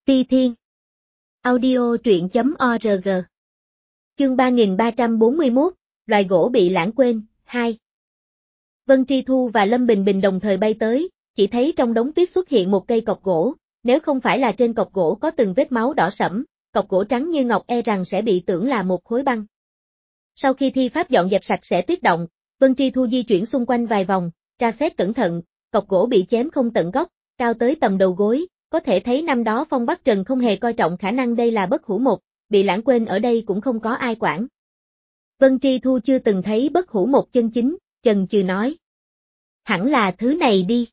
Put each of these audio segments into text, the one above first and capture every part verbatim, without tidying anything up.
Ti Thiên. Audio truyện chấm org. Chương ba nghìn ba trăm bốn mươi mốt, loài gỗ bị lãng quên, hai. Vân Tri Thu và Lâm Bình Bình đồng thời bay tới, chỉ thấy trong đống tuyết xuất hiện một cây cọc gỗ, nếu không phải là trên cọc gỗ có từng vết máu đỏ sẫm, cọc gỗ trắng như ngọc e rằng sẽ bị tưởng là một khối băng. Sau khi thi pháp dọn dẹp sạch sẽ tuyết động, Vân Tri Thu di chuyển xung quanh vài vòng, tra xét cẩn thận, cọc gỗ bị chém không tận gốc, cao tới tầm đầu gối, có thể thấy năm đó Phong Bắc Trần không hề coi trọng khả năng đây là bất hủ một, bị lãng quên ở đây cũng không có ai quản. Vân Tri Thu chưa từng thấy bất hủ một chân chính, chần chừ nói. Hẳn là thứ này đi.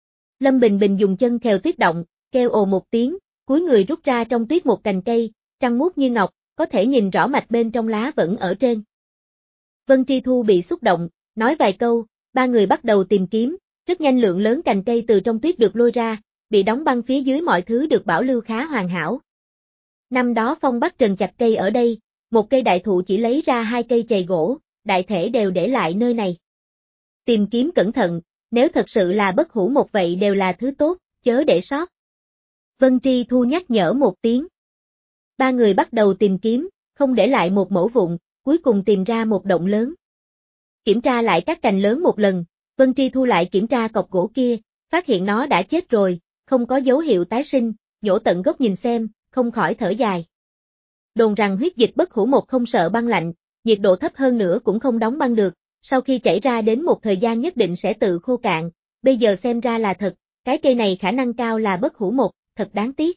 Lâm Bình Bình dùng chân khều tuyết động, kêu ồ một tiếng, cúi người rút ra trong tuyết một cành cây, trăng muốt như ngọc, có thể nhìn rõ mạch bên trong lá vẫn ở trên. Vân Tri Thu bị xúc động, nói vài câu, ba người bắt đầu tìm kiếm, rất nhanh lượng lớn cành cây từ trong tuyết được lôi ra, bị đóng băng phía dưới mọi thứ được bảo lưu khá hoàn hảo. Năm đó Phong Bắc Trần chặt cây ở đây, một cây đại thụ chỉ lấy ra hai cây chày gỗ, đại thể đều để lại nơi này. Tìm kiếm cẩn thận, nếu thật sự là bất hủ một vậy đều là thứ tốt, chớ để sót. Vân Tri Thu nhắc nhở một tiếng. Ba người bắt đầu tìm kiếm, không để lại một mẩu vụn, cuối cùng tìm ra một động lớn. Kiểm tra lại các cành lớn một lần, Vân Tri Thu lại kiểm tra cọc gỗ kia, phát hiện nó đã chết rồi, không có dấu hiệu tái sinh, nhổ tận gốc nhìn xem, không khỏi thở dài. Đồn rằng huyết dịch bất hủ một không sợ băng lạnh, nhiệt độ thấp hơn nữa cũng không đóng băng được, sau khi chảy ra đến một thời gian nhất định sẽ tự khô cạn, bây giờ xem ra là thật, cái cây này khả năng cao là bất hủ một, thật đáng tiếc.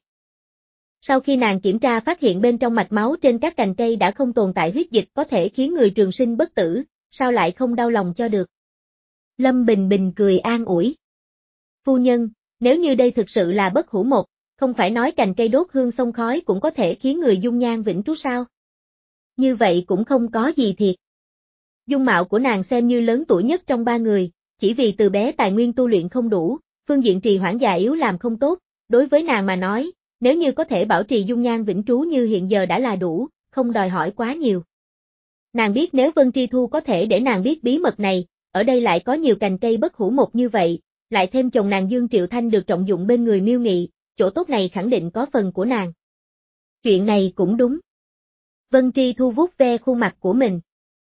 Sau khi nàng kiểm tra phát hiện bên trong mạch máu trên các cành cây đã không tồn tại huyết dịch có thể khiến người trường sinh bất tử, sao lại không đau lòng cho được. Lâm Bình Bình cười an ủi. Phu nhân, nếu như đây thực sự là bất hủ một, không phải nói cành cây đốt hương xông khói cũng có thể khiến người dung nhan vĩnh trú sao? Như vậy cũng không có gì thiệt. Dung mạo của nàng xem như lớn tuổi nhất trong ba người, chỉ vì từ bé tài nguyên tu luyện không đủ, phương diện trì hoãn già yếu làm không tốt, đối với nàng mà nói, nếu như có thể bảo trì dung nhan vĩnh trú như hiện giờ đã là đủ, không đòi hỏi quá nhiều. Nàng biết nếu Vân Tri Thu có thể để nàng biết bí mật này, ở đây lại có nhiều cành cây bất hủ một như vậy, lại thêm chồng nàng Dương Triệu Thanh được trọng dụng bên người Miêu Nghị, chỗ tốt này khẳng định có phần của nàng. Chuyện này cũng đúng. Vân Tri Thu vuốt ve khuôn mặt của mình.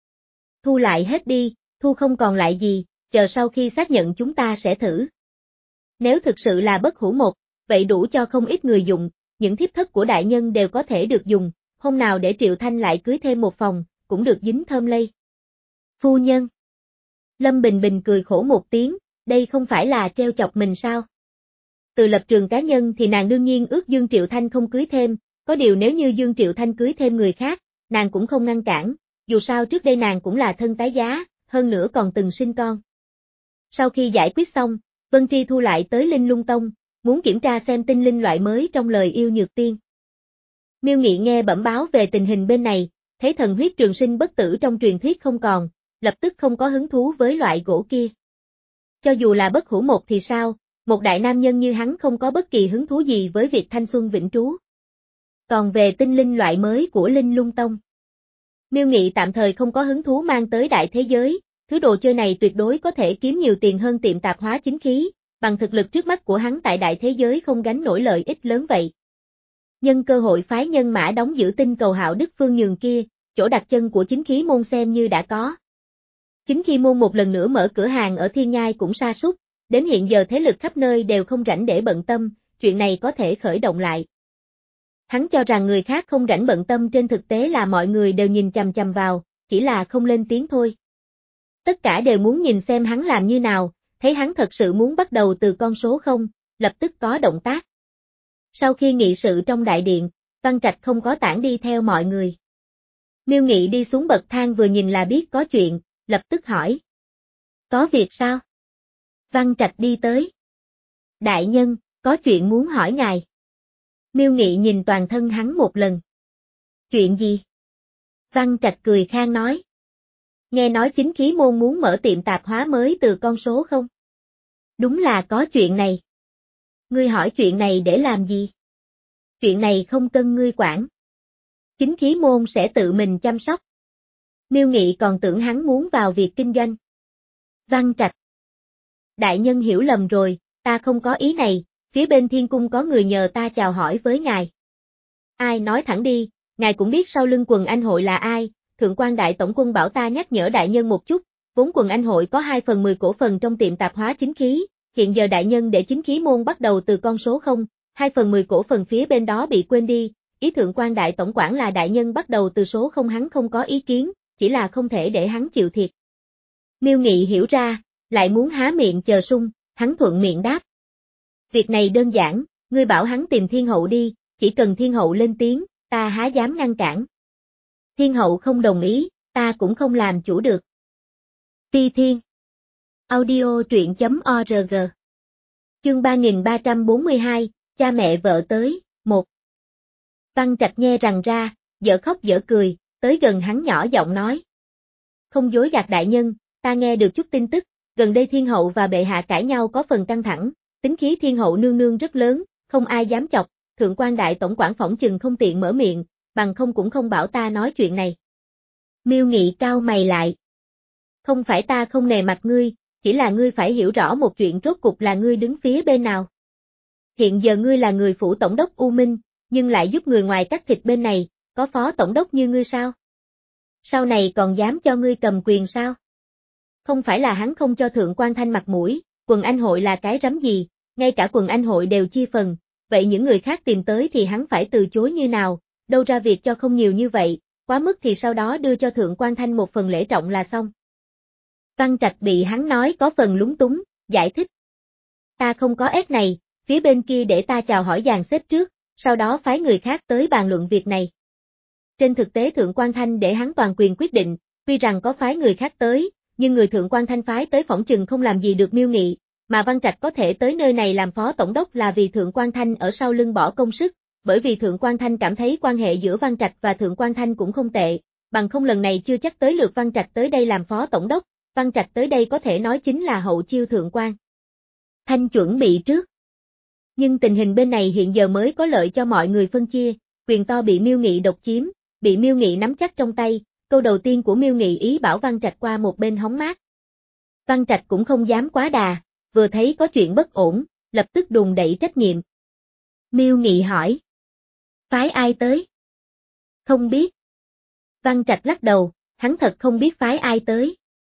Thu lại hết đi, Thu không còn lại gì, chờ sau khi xác nhận chúng ta sẽ thử. Nếu thực sự là bất hủ một, vậy đủ cho không ít người dùng, những thiếp thất của đại nhân đều có thể được dùng, hôm nào để Triệu Thanh lại cưới thêm một phòng, cũng được dính thơm lây. Phu nhân. Lâm Bình Bình cười khổ một tiếng, đây không phải là treo chọc mình sao? Từ lập trường cá nhân thì nàng đương nhiên ước Dương Triệu Thanh không cưới thêm, có điều nếu như Dương Triệu Thanh cưới thêm người khác, nàng cũng không ngăn cản, dù sao trước đây nàng cũng là thân tái giá, hơn nữa còn từng sinh con. Sau khi giải quyết xong, Vân Tri Thu lại tới Linh Lung Tông, muốn kiểm tra xem tinh linh loại mới trong lời yêu nhược tiên. Miêu Nghị nghe bẩm báo về tình hình bên này, thấy thần huyết trường sinh bất tử trong truyền thuyết không còn, lập tức không có hứng thú với loại gỗ kia. Cho dù là bất hủ một thì sao, một đại nam nhân như hắn không có bất kỳ hứng thú gì với việc thanh xuân vĩnh trú. Còn về tinh linh loại mới của Linh Lung Tông, Miêu Nghị tạm thời không có hứng thú mang tới đại thế giới, thứ đồ chơi này tuyệt đối có thể kiếm nhiều tiền hơn tiệm tạp hóa chính khí, bằng thực lực trước mắt của hắn tại đại thế giới không gánh nổi lợi ích lớn vậy. Nhân cơ hội phái nhân mã đóng giữ tinh cầu Hạo Đức Phương Nhường kia, chỗ đặt chân của chính khí môn xem như đã có. Chính khi môn một lần nữa mở cửa hàng ở Thiên Nhai cũng sa sút, đến hiện giờ thế lực khắp nơi đều không rảnh để bận tâm, chuyện này có thể khởi động lại. Hắn cho rằng người khác không rảnh bận tâm trên thực tế là mọi người đều nhìn chằm chằm vào, chỉ là không lên tiếng thôi. Tất cả đều muốn nhìn xem hắn làm như nào, thấy hắn thật sự muốn bắt đầu từ con số không, lập tức có động tác. Sau khi nghị sự trong đại điện, Văn Trạch không có tản đi theo mọi người. Miêu Nghị đi xuống bậc thang vừa nhìn là biết có chuyện, lập tức hỏi. Có việc sao? Văn Trạch đi tới. Đại nhân, có chuyện muốn hỏi ngài. Miêu Nghị nhìn toàn thân hắn một lần. Chuyện gì? Văn Trạch cười khang nói. Nghe nói chính khí môn muốn mở tiệm tạp hóa mới từ con số không? Đúng là có chuyện này. Ngươi hỏi chuyện này để làm gì? Chuyện này không cần ngươi quản. Chính khí môn sẽ tự mình chăm sóc. Miêu Nghị còn tưởng hắn muốn vào việc kinh doanh. Văn Trạch. Đại nhân hiểu lầm rồi, ta không có ý này, phía bên thiên cung có người nhờ ta chào hỏi với ngài. Ai nói thẳng đi, ngài cũng biết sau lưng quần anh hội là ai, thượng quan đại tổng quân bảo ta nhắc nhở đại nhân một chút, vốn quần anh hội có hai phần mười cổ phần trong tiệm tạp hóa chính khí, hiện giờ đại nhân để chính khí môn bắt đầu từ con số không, hai phần mười cổ phần phía bên đó bị quên đi, ý thượng quan đại tổng quản là đại nhân bắt đầu từ số không hắn không có ý kiến, chỉ là không thể để hắn chịu thiệt. Miêu Nghị hiểu ra, lại muốn há miệng chờ sung, hắn thuận miệng đáp. Việc này đơn giản, ngươi bảo hắn tìm thiên hậu đi, chỉ cần thiên hậu lên tiếng, ta há dám ngăn cản. Thiên hậu không đồng ý, ta cũng không làm chủ được. Ti Thiên Audio truyện chấm org Chương ba nghìn ba trăm bốn mươi hai, cha mẹ vợ tới, một. Văn Trạch nghe rằng ra, dở khóc dở cười, tới gần hắn nhỏ giọng nói. Không dối gạt đại nhân, ta nghe được chút tin tức, gần đây thiên hậu và bệ hạ cãi nhau có phần căng thẳng, tính khí thiên hậu nương nương rất lớn, không ai dám chọc, thượng quan đại tổng quản phỏng chừng không tiện mở miệng, bằng không cũng không bảo ta nói chuyện này. Miêu Nghị cau mày lại. Không phải ta không nề mặt ngươi, chỉ là ngươi phải hiểu rõ một chuyện rốt cục là ngươi đứng phía bên nào. Hiện giờ ngươi là người phủ tổng đốc U Minh, nhưng lại giúp người ngoài cắt thịt bên này, có phó tổng đốc như ngươi sao? Sau này còn dám cho ngươi cầm quyền sao? Không phải là hắn không cho thượng quan Thanh mặt mũi, quần anh hội là cái rắm gì, ngay cả quần anh hội đều chia phần, vậy những người khác tìm tới thì hắn phải từ chối như nào, đâu ra việc cho không nhiều như vậy, quá mức thì sau đó đưa cho thượng quan Thanh một phần lễ trọng là xong. Văn Trạch bị hắn nói có phần lúng túng, giải thích. Ta không có ép này, phía bên kia để ta chào hỏi dàn xếp trước, sau đó phái người khác tới bàn luận việc này. Trên thực tế thượng quan Thanh để hắn toàn quyền quyết định, tuy rằng có phái người khác tới, nhưng người thượng quan Thanh phái tới phỏng chừng không làm gì được Miêu Nghị, mà Văn Trạch có thể tới nơi này làm phó tổng đốc là vì thượng quan Thanh ở sau lưng bỏ công sức, bởi vì thượng quan Thanh cảm thấy quan hệ giữa Văn Trạch và thượng quan Thanh cũng không tệ, bằng không lần này chưa chắc tới lượt Văn Trạch tới đây làm phó tổng đốc, Văn Trạch tới đây có thể nói chính là hậu chiêu thượng quan Thanh chuẩn bị trước. Nhưng tình hình bên này hiện giờ mới có lợi cho mọi người phân chia, quyền to bị Miêu Nghị độc chiếm, bị Miêu Nghị nắm chắc trong tay, câu đầu tiên của Miêu Nghị ý bảo Văn Trạch qua một bên hóng mát. Văn Trạch cũng không dám quá đà, vừa thấy có chuyện bất ổn, lập tức đùn đẩy trách nhiệm. Miêu Nghị hỏi. Phái ai tới? Không biết. Văn Trạch lắc đầu, hắn thật không biết phái ai tới.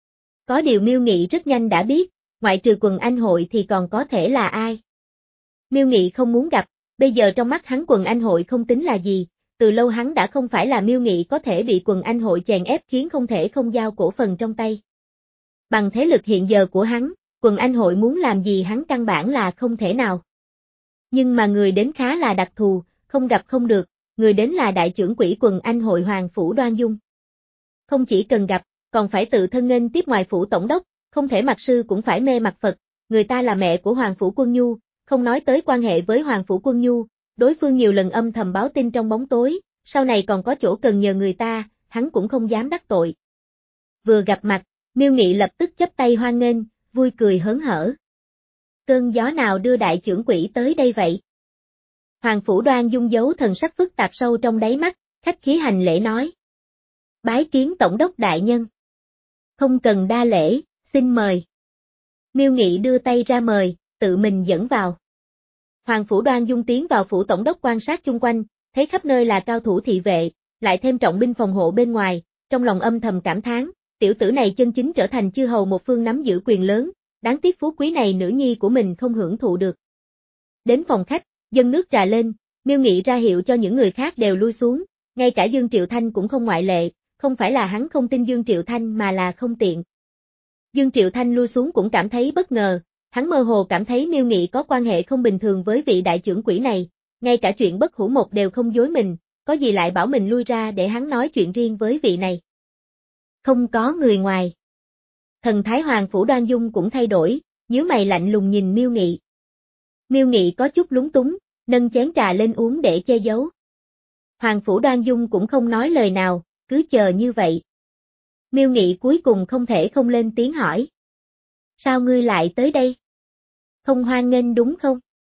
Có điều Miêu Nghị rất nhanh đã biết, ngoại trừ quần anh hội thì còn có thể là ai. Miêu Nghị không muốn gặp, bây giờ trong mắt hắn quần anh hội không tính là gì, từ lâu hắn đã không phải là Miêu Nghị có thể bị quần anh hội chèn ép khiến không thể không giao cổ phần trong tay. Bằng thế lực hiện giờ của hắn, quần anh hội muốn làm gì hắn căn bản là không thể nào. Nhưng mà người đến khá là đặc thù, không gặp không được, người đến là đại trưởng quỹ quần anh hội Hoàng Phủ Đoan Dung. Không chỉ cần gặp, còn phải tự thân nghênh tiếp ngoài phủ tổng đốc, không thể mặc sư cũng phải mê mặc Phật, người ta là mẹ của Hoàng Phủ Quân Nhu, không nói tới quan hệ với Hoàng Phủ Quân Nhu, đối phương nhiều lần âm thầm báo tin trong bóng tối, sau này còn có chỗ cần nhờ người ta, hắn cũng không dám đắc tội. Vừa gặp mặt, Miêu Nghị lập tức chắp tay hoan nghênh, vui cười hớn hở. Cơn gió nào đưa đại trưởng quỹ tới đây vậy? Hoàng Phủ Đoan Dung giấu thần sắc phức tạp sâu trong đáy mắt, khách khí hành lễ nói. Bái kiến tổng đốc đại nhân. Không cần đa lễ, xin mời. Miêu Nghị đưa tay ra mời, tự mình dẫn vào. Hoàng Phủ Đoan Dung tiến vào phủ tổng đốc quan sát chung quanh, thấy khắp nơi là cao thủ thị vệ, lại thêm trọng binh phòng hộ bên ngoài, trong lòng âm thầm cảm thán, tiểu tử này chân chính trở thành chư hầu một phương nắm giữ quyền lớn, đáng tiếc phú quý này nữ nhi của mình không hưởng thụ được. Đến phòng khách, dâng nước trà lên, Miêu Nghị ra hiệu cho những người khác đều lui xuống, ngay cả Dương Triệu Thanh cũng không ngoại lệ, không phải là hắn không tin Dương Triệu Thanh mà là không tiện. Dương Triệu Thanh lui xuống cũng cảm thấy bất ngờ, hắn mơ hồ cảm thấy Miêu Nghị có quan hệ không bình thường với vị đại trưởng quỹ này, ngay cả chuyện bất hủ một đều không dối mình, có gì lại bảo mình lui ra để hắn nói chuyện riêng với vị này. Không có người ngoài. Thần Thái Hoàng Phủ Đoan Dung cũng thay đổi, nhíu mày lạnh lùng nhìn Miêu Nghị. Miêu Nghị có chút lúng túng, nâng chén trà lên uống để che giấu. Hoàng Phủ Đoan Dung cũng không nói lời nào, cứ chờ như vậy. Miêu Nghị cuối cùng không thể không lên tiếng hỏi. Sao ngươi lại tới đây? Không hoan nghênh đúng không?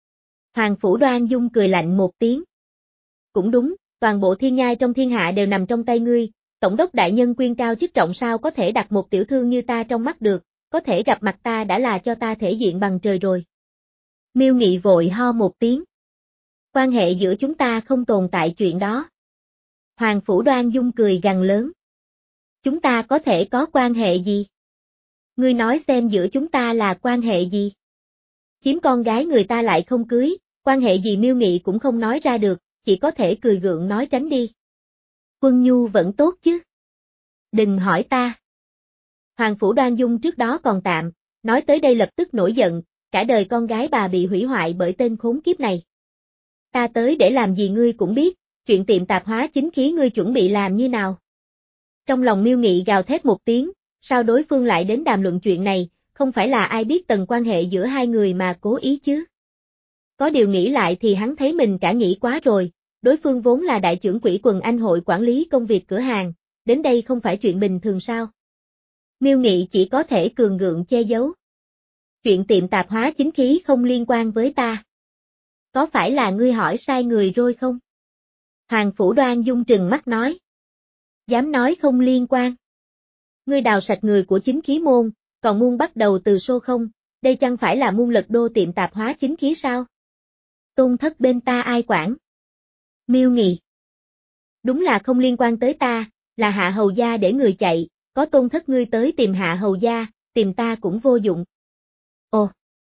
Hoàng Phủ Đoan Dung cười lạnh một tiếng. Cũng đúng, toàn bộ thiên nhai trong thiên hạ đều nằm trong tay ngươi, tổng đốc đại nhân quyền cao chức trọng sao có thể đặt một tiểu thư như ta trong mắt được, có thể gặp mặt ta đã là cho ta thể diện bằng trời rồi. Miêu Nghị vội ho một tiếng. Quan hệ giữa chúng ta không tồn tại chuyện đó. Hoàng Phủ Đoan Dung cười gằn lớn. Chúng ta có thể có quan hệ gì? Ngươi nói xem giữa chúng ta là quan hệ gì? Chiếm con gái người ta lại không cưới, quan hệ gì Miêu Nghị cũng không nói ra được, chỉ có thể cười gượng nói tránh đi. Quân Nhu vẫn tốt chứ? Đừng hỏi ta. Hoàng Phủ Đoan Dung trước đó còn tạm, nói tới đây lập tức nổi giận, cả đời con gái bà bị hủy hoại bởi tên khốn kiếp này. Ta tới để làm gì ngươi cũng biết, chuyện tiệm tạp hóa chính khí ngươi chuẩn bị làm như nào? Trong lòng Miêu Nghị gào thét một tiếng, sao đối phương lại đến đàm luận chuyện này, không phải là ai biết tầng quan hệ giữa hai người mà cố ý chứ? Có điều nghĩ lại thì hắn thấy mình cả nghĩ quá rồi, đối phương vốn là đại trưởng quỹ quần anh hội quản lý công việc cửa hàng, đến đây không phải chuyện bình thường sao? Miêu Nghị chỉ có thể cường gượng che giấu. Chuyện tiệm tạp hóa chính khí không liên quan với ta. Có phải là ngươi hỏi sai người rồi không? Hoàng Phủ Đoan Dung trừng mắt nói. Dám nói không liên quan. Ngươi đào sạch người của chính khí môn, còn muốn bắt đầu từ số không, đây chẳng phải là muôn lật đô tiệm tạp hóa chính khí sao? Tôn thất bên ta ai quản? Miêu Nghị. Đúng là không liên quan tới ta, là Hạ Hầu Gia để người chạy, có tôn thất ngươi tới tìm Hạ Hầu Gia, tìm ta cũng vô dụng. Ồ.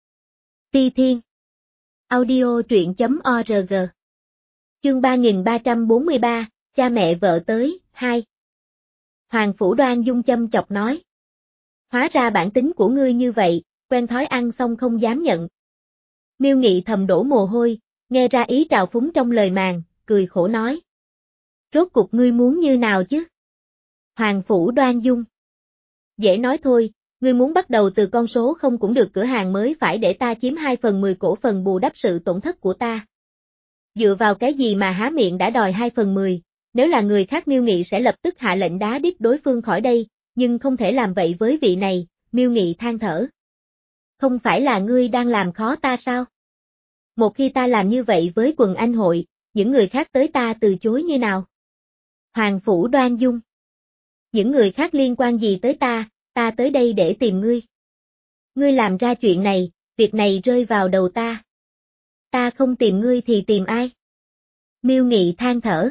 Ti Thiên. Audio truyện chấm org. Chương ba nghìn ba trăm bốn mươi ba, cha mẹ vợ tới, hai. Hoàng Phủ Đoan Dung châm chọc nói. Hóa ra bản tính của ngươi như vậy, quen thói ăn xong không dám nhận. Miêu Nghị thầm đổ mồ hôi, nghe ra ý trào phúng trong lời màng, cười khổ nói. Rốt cuộc ngươi muốn như nào chứ? Hoàng Phủ Đoan Dung. Dễ nói thôi, ngươi muốn bắt đầu từ con số không cũng được, cửa hàng mới phải để ta chiếm hai phần mười cổ phần bù đắp sự tổn thất của ta. Dựa vào cái gì mà há miệng đã đòi hai phần mười, nếu là người khác Miêu Nghị sẽ lập tức hạ lệnh đá đít đối phương khỏi đây, nhưng không thể làm vậy với vị này, Miêu Nghị than thở. Không phải là ngươi đang làm khó ta sao? Một khi ta làm như vậy với quần anh hội, những người khác tới ta từ chối như nào? Hoàng Phủ Đoan Dung. Những người khác liên quan gì tới ta, ta tới đây để tìm ngươi. Ngươi làm ra chuyện này, việc này rơi vào đầu ta. Ta không tìm ngươi thì tìm ai? Miêu Nghị than thở.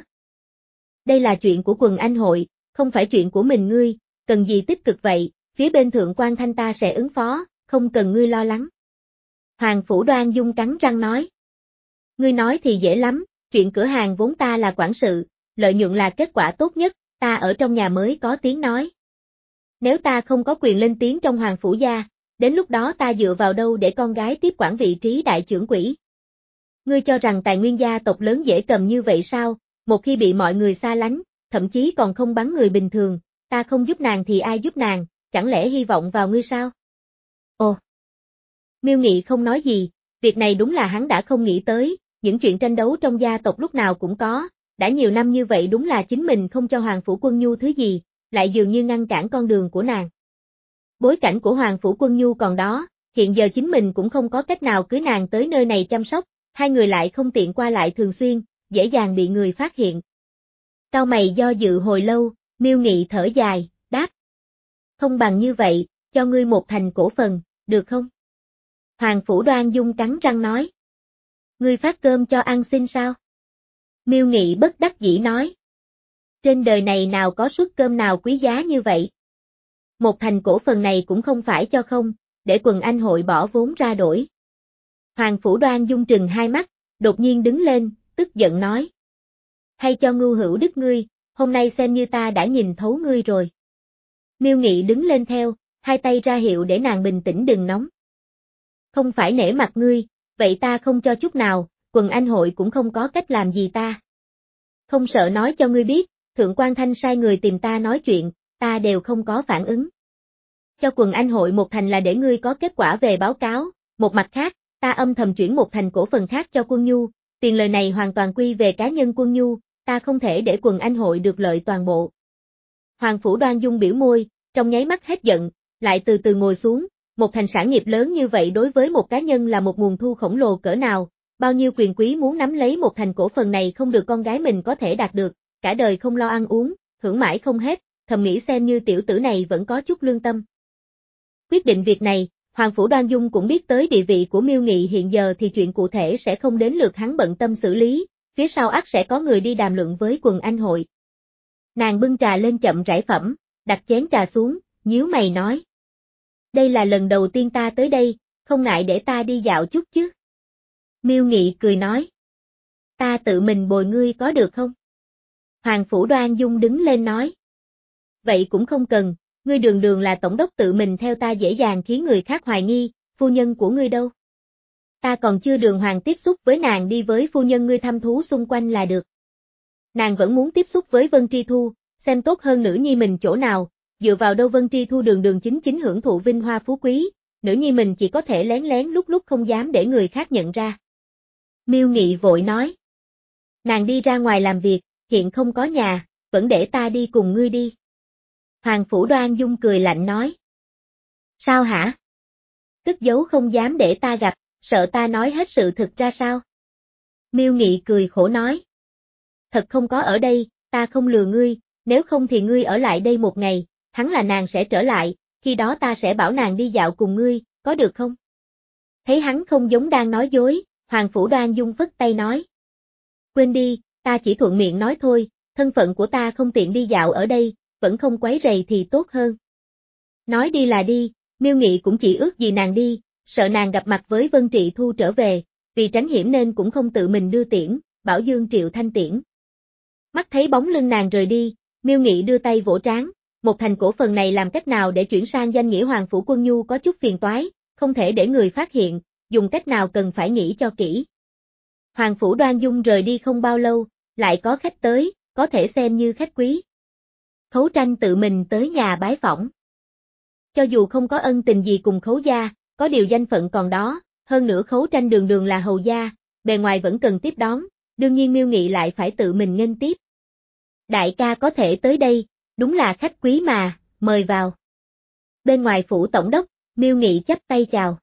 Đây là chuyện của quần anh hội, không phải chuyện của mình ngươi, cần gì tích cực vậy, phía bên thượng quan thanh ta sẽ ứng phó, không cần ngươi lo lắng. Hoàng Phủ Đoan Dung cắn răng nói. Ngươi nói thì dễ lắm, chuyện cửa hàng vốn ta là quản sự, lợi nhuận là kết quả tốt nhất, ta ở trong nhà mới có tiếng nói. Nếu ta không có quyền lên tiếng trong Hoàng Phủ gia, đến lúc đó ta dựa vào đâu để con gái tiếp quản vị trí đại trưởng quỹ? Ngươi cho rằng tài nguyên gia tộc lớn dễ cầm như vậy sao, một khi bị mọi người xa lánh, thậm chí còn không bắn người bình thường, ta không giúp nàng thì ai giúp nàng, chẳng lẽ hy vọng vào ngươi sao? Ồ! Miêu Nghị không nói gì, việc này đúng là hắn đã không nghĩ tới, những chuyện tranh đấu trong gia tộc lúc nào cũng có, đã nhiều năm như vậy đúng là chính mình không cho Hoàng Phủ Quân Nhu thứ gì, lại dường như ngăn cản con đường của nàng. Bối cảnh của Hoàng Phủ Quân Nhu còn đó, hiện giờ chính mình cũng không có cách nào cưới nàng tới nơi này chăm sóc, hai người lại không tiện qua lại thường xuyên, dễ dàng bị người phát hiện. Cau mày do dự hồi lâu, Miêu Nghị thở dài, đáp. Không bằng như vậy, cho ngươi một thành cổ phần, được không? Hoàng Phủ Đoan Dung cắn răng nói. Ngươi phát cơm cho ăn xin sao? Miêu Nghị bất đắc dĩ nói. Trên đời này nào có suất cơm nào quý giá như vậy? Một thành cổ phần này cũng không phải cho không, để quần anh hội bỏ vốn ra đổi. Hoàng Phủ Đoan Dung trừng hai mắt, đột nhiên đứng lên, tức giận nói. Hay cho Ngưu Hữu Đức ngươi, hôm nay xem như ta đã nhìn thấu ngươi rồi. Miêu Nghị đứng lên theo, hai tay ra hiệu để nàng bình tĩnh đừng nóng. Không phải nể mặt ngươi, vậy ta không cho chút nào, quần anh hội cũng không có cách làm gì ta. Không sợ nói cho ngươi biết, Thượng quan Thanh sai người tìm ta nói chuyện, ta đều không có phản ứng. Cho quần anh hội một thành là để ngươi có kết quả về báo cáo, một mặt khác, ta âm thầm chuyển một thành cổ phần khác cho Quân Nhu, tiền lời này hoàn toàn quy về cá nhân Quân Nhu, ta không thể để quần anh hội được lợi toàn bộ. Hoàng Phủ Đoan Dung biểu môi, trong nháy mắt hết giận, lại từ từ ngồi xuống, một thành sản nghiệp lớn như vậy đối với một cá nhân là một nguồn thu khổng lồ cỡ nào, bao nhiêu quyền quý muốn nắm lấy một thành cổ phần này không được con gái mình có thể đạt được, cả đời không lo ăn uống, hưởng mãi không hết, thầm nghĩ xem như tiểu tử này vẫn có chút lương tâm. Quyết định việc này, Hoàng Phủ Đoan Dung cũng biết tới địa vị của Miêu Nghị hiện giờ thì chuyện cụ thể sẽ không đến lượt hắn bận tâm xử lý, phía sau ắt sẽ có người đi đàm luận với quần anh hội. Nàng bưng trà lên chậm rãi phẩm, đặt chén trà xuống, nhíu mày nói. Đây là lần đầu tiên ta tới đây, không ngại để ta đi dạo chút chứ. Miêu Nghị cười nói. Ta tự mình bồi ngươi có được không? Hoàng Phủ Đoan Dung đứng lên nói. Vậy cũng không cần, ngươi đường đường là tổng đốc tự mình theo ta dễ dàng khiến người khác hoài nghi, phu nhân của ngươi đâu? Ta còn chưa đường hoàng tiếp xúc với nàng đi với phu nhân ngươi thăm thú xung quanh là được. Nàng vẫn muốn tiếp xúc với Vân Tri Thu, xem tốt hơn nữ nhi mình chỗ nào, dựa vào đâu Vân Tri Thu đường đường chính chính hưởng thụ vinh hoa phú quý, nữ nhi mình chỉ có thể lén lén lúc lúc không dám để người khác nhận ra. Miêu Nghị vội nói. Nàng đi ra ngoài làm việc, hiện không có nhà, vẫn để ta đi cùng ngươi đi. Hoàng Phủ Đoan Dung cười lạnh nói. Sao hả? Cất giấu không dám để ta gặp, sợ ta nói hết sự thực ra sao? Miêu Nghị cười khổ nói. Thật không có ở đây, ta không lừa ngươi, nếu không thì ngươi ở lại đây một ngày, hắn là nàng sẽ trở lại, khi đó ta sẽ bảo nàng đi dạo cùng ngươi, có được không? Thấy hắn không giống đang nói dối, Hoàng Phủ Đoan Dung phất tay nói. Quên đi, ta chỉ thuận miệng nói thôi, thân phận của ta không tiện đi dạo ở đây, vẫn không quấy rầy thì tốt hơn. Nói đi là đi, Miêu Nghị cũng chỉ ước gì nàng đi, sợ nàng gặp mặt với Vân Trị Thu trở về, vì tránh hiểm nên cũng không tự mình đưa tiễn, bảo Dương Triệu Thanh tiễn. Mắt thấy bóng lưng nàng rời đi, Miêu Nghị đưa tay vỗ trán, một thành cổ phần này làm cách nào để chuyển sang danh nghĩa Hoàng Phủ Quân Nhu có chút phiền toái, không thể để người phát hiện, dùng cách nào cần phải nghĩ cho kỹ. Hoàng Phủ Đoan Dung rời đi không bao lâu, lại có khách tới, có thể xem như khách quý. Khấu Tranh tự mình tới nhà bái phỏng. Cho dù không có ân tình gì cùng Khấu gia, có điều danh phận còn đó, hơn nữa Khấu Tranh đường đường là hầu gia, bề ngoài vẫn cần tiếp đón, đương nhiên Miêu Nghị lại phải tự mình nghênh tiếp. Đại ca có thể tới đây, đúng là khách quý mà, mời vào. Bên ngoài phủ tổng đốc, Miêu Nghị chắp tay chào.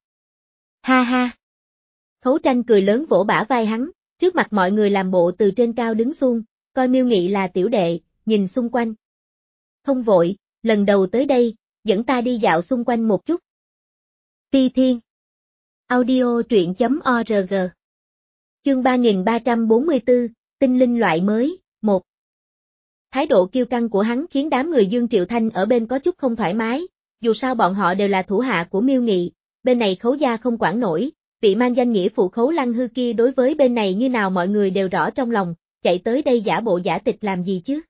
Ha ha. Khấu Tranh cười lớn vỗ bả vai hắn, trước mặt mọi người làm bộ từ trên cao đứng xuống, coi Miêu Nghị là tiểu đệ, nhìn xung quanh. Không vội, lần đầu tới đây, dẫn ta đi dạo xung quanh một chút. Phi Thiên. Audio truyện chấm org. Chương ba nghìn ba trăm bốn mươi tư, tinh linh loại mới, một. Thái độ kiêu căng của hắn khiến đám người Dương Triệu Thanh ở bên có chút không thoải mái, dù sao bọn họ đều là thủ hạ của Miêu Nghị, bên này Khấu gia không quản nổi, vị mang danh nghĩa phụ Khấu Lăng Hư kia đối với bên này như nào mọi người đều rõ trong lòng, chạy tới đây giả bộ giả tịch làm gì chứ?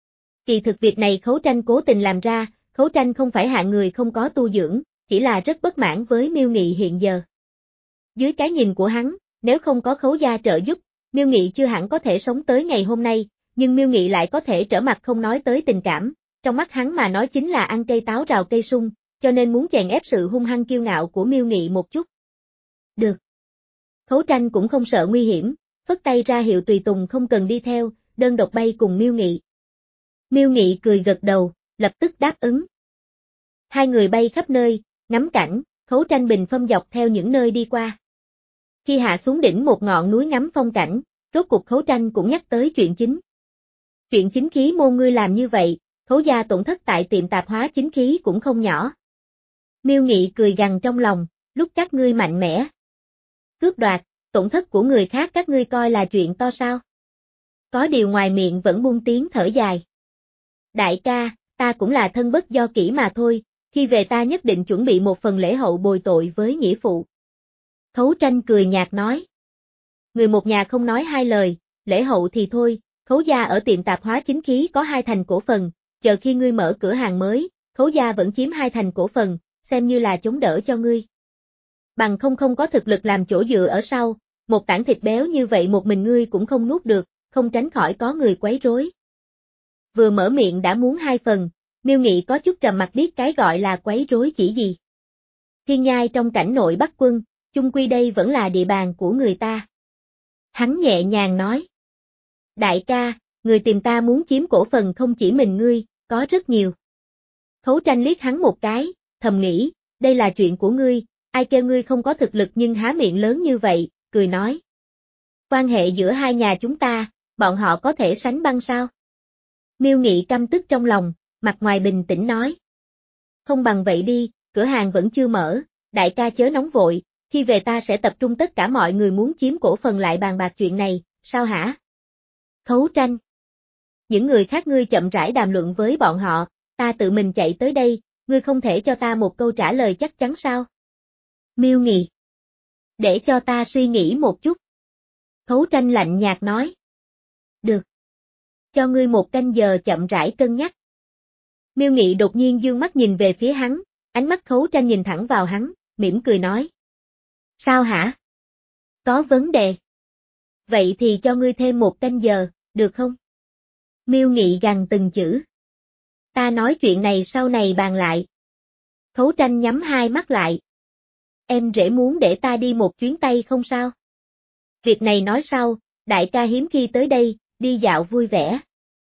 Kỳ thực việc này Khấu Tranh cố tình làm ra, Khấu Tranh không phải hạng người không có tu dưỡng, chỉ là rất bất mãn với Miêu Nghị hiện giờ. Dưới cái nhìn của hắn, nếu không có Khấu gia trợ giúp, Miêu Nghị chưa hẳn có thể sống tới ngày hôm nay, nhưng Miêu Nghị lại có thể trở mặt không nói tới tình cảm, trong mắt hắn mà nói chính là ăn cây táo rào cây sung, cho nên muốn chèn ép sự hung hăng kiêu ngạo của Miêu Nghị một chút. Được. Khấu Tranh cũng không sợ nguy hiểm, phất tay ra hiệu tùy tùng không cần đi theo, đơn độc bay cùng Miêu Nghị. Miêu Nghị cười gật đầu, lập tức đáp ứng. Hai người bay khắp nơi, ngắm cảnh, Khấu Tranh bình phong dọc theo những nơi đi qua. Khi hạ xuống đỉnh một ngọn núi ngắm phong cảnh, rốt cuộc Khấu Tranh cũng nhắc tới chuyện chính. Chuyện chính khí môn ngươi làm như vậy, Khấu gia tổn thất tại tiệm tạp hóa chính khí cũng không nhỏ. Miêu Nghị cười gằn trong lòng, lúc các ngươi mạnh mẽ. Cướp đoạt, tổn thất của người khác các ngươi coi là chuyện to sao? Có điều ngoài miệng vẫn buông tiếng thở dài. Đại ca, ta cũng là thân bất do kỹ mà thôi, khi về ta nhất định chuẩn bị một phần lễ hậu bồi tội với nghĩa phụ. Khấu Tranh cười nhạt nói. Người một nhà không nói hai lời, lễ hậu thì thôi, Khấu gia ở tiệm tạp hóa chính khí có hai thành cổ phần, chờ khi ngươi mở cửa hàng mới, Khấu gia vẫn chiếm hai thành cổ phần, xem như là chống đỡ cho ngươi. Bằng không không có thực lực làm chỗ dựa ở sau, một tảng thịt béo như vậy một mình ngươi cũng không nuốt được, không tránh khỏi có người quấy rối. Vừa mở miệng đã muốn hai phần, Miêu Nghị có chút trầm mặt biết cái gọi là quấy rối chỉ gì. Thiên nhai trong cảnh nội Bắc quân, chung quy đây vẫn là địa bàn của người ta. Hắn nhẹ nhàng nói. Đại ca, người tìm ta muốn chiếm cổ phần không chỉ mình ngươi, có rất nhiều. Khấu Tranh liếc hắn một cái, thầm nghĩ, đây là chuyện của ngươi, ai kêu ngươi không có thực lực nhưng há miệng lớn như vậy, cười nói. Quan hệ giữa hai nhà chúng ta, bọn họ có thể sánh băng sao? Miêu Nghị căm tức trong lòng, mặt ngoài bình tĩnh nói. Không bằng vậy đi, cửa hàng vẫn chưa mở, đại ca chớ nóng vội, khi về ta sẽ tập trung tất cả mọi người muốn chiếm cổ phần lại bàn bạc chuyện này, sao hả? Khấu Tranh. Những người khác ngươi chậm rãi đàm luận với bọn họ, ta tự mình chạy tới đây, ngươi không thể cho ta một câu trả lời chắc chắn sao? Miêu Nghị. Để cho ta suy nghĩ một chút. Khấu Tranh lạnh nhạt nói. Được. Cho ngươi một canh giờ chậm rãi cân nhắc. Miêu Nghị đột nhiên dương mắt nhìn về phía hắn, ánh mắt Khấu Tranh nhìn thẳng vào hắn, mỉm cười nói. Sao hả? Có vấn đề. Vậy thì cho ngươi thêm một canh giờ, được không? Miêu Nghị gằn từng chữ. Ta nói chuyện này sau này bàn lại. Khấu Tranh nhắm hai mắt lại. Em rể muốn để ta đi một chuyến Tây không sao? Việc này nói sau, đại ca hiếm khi tới đây, đi dạo vui vẻ.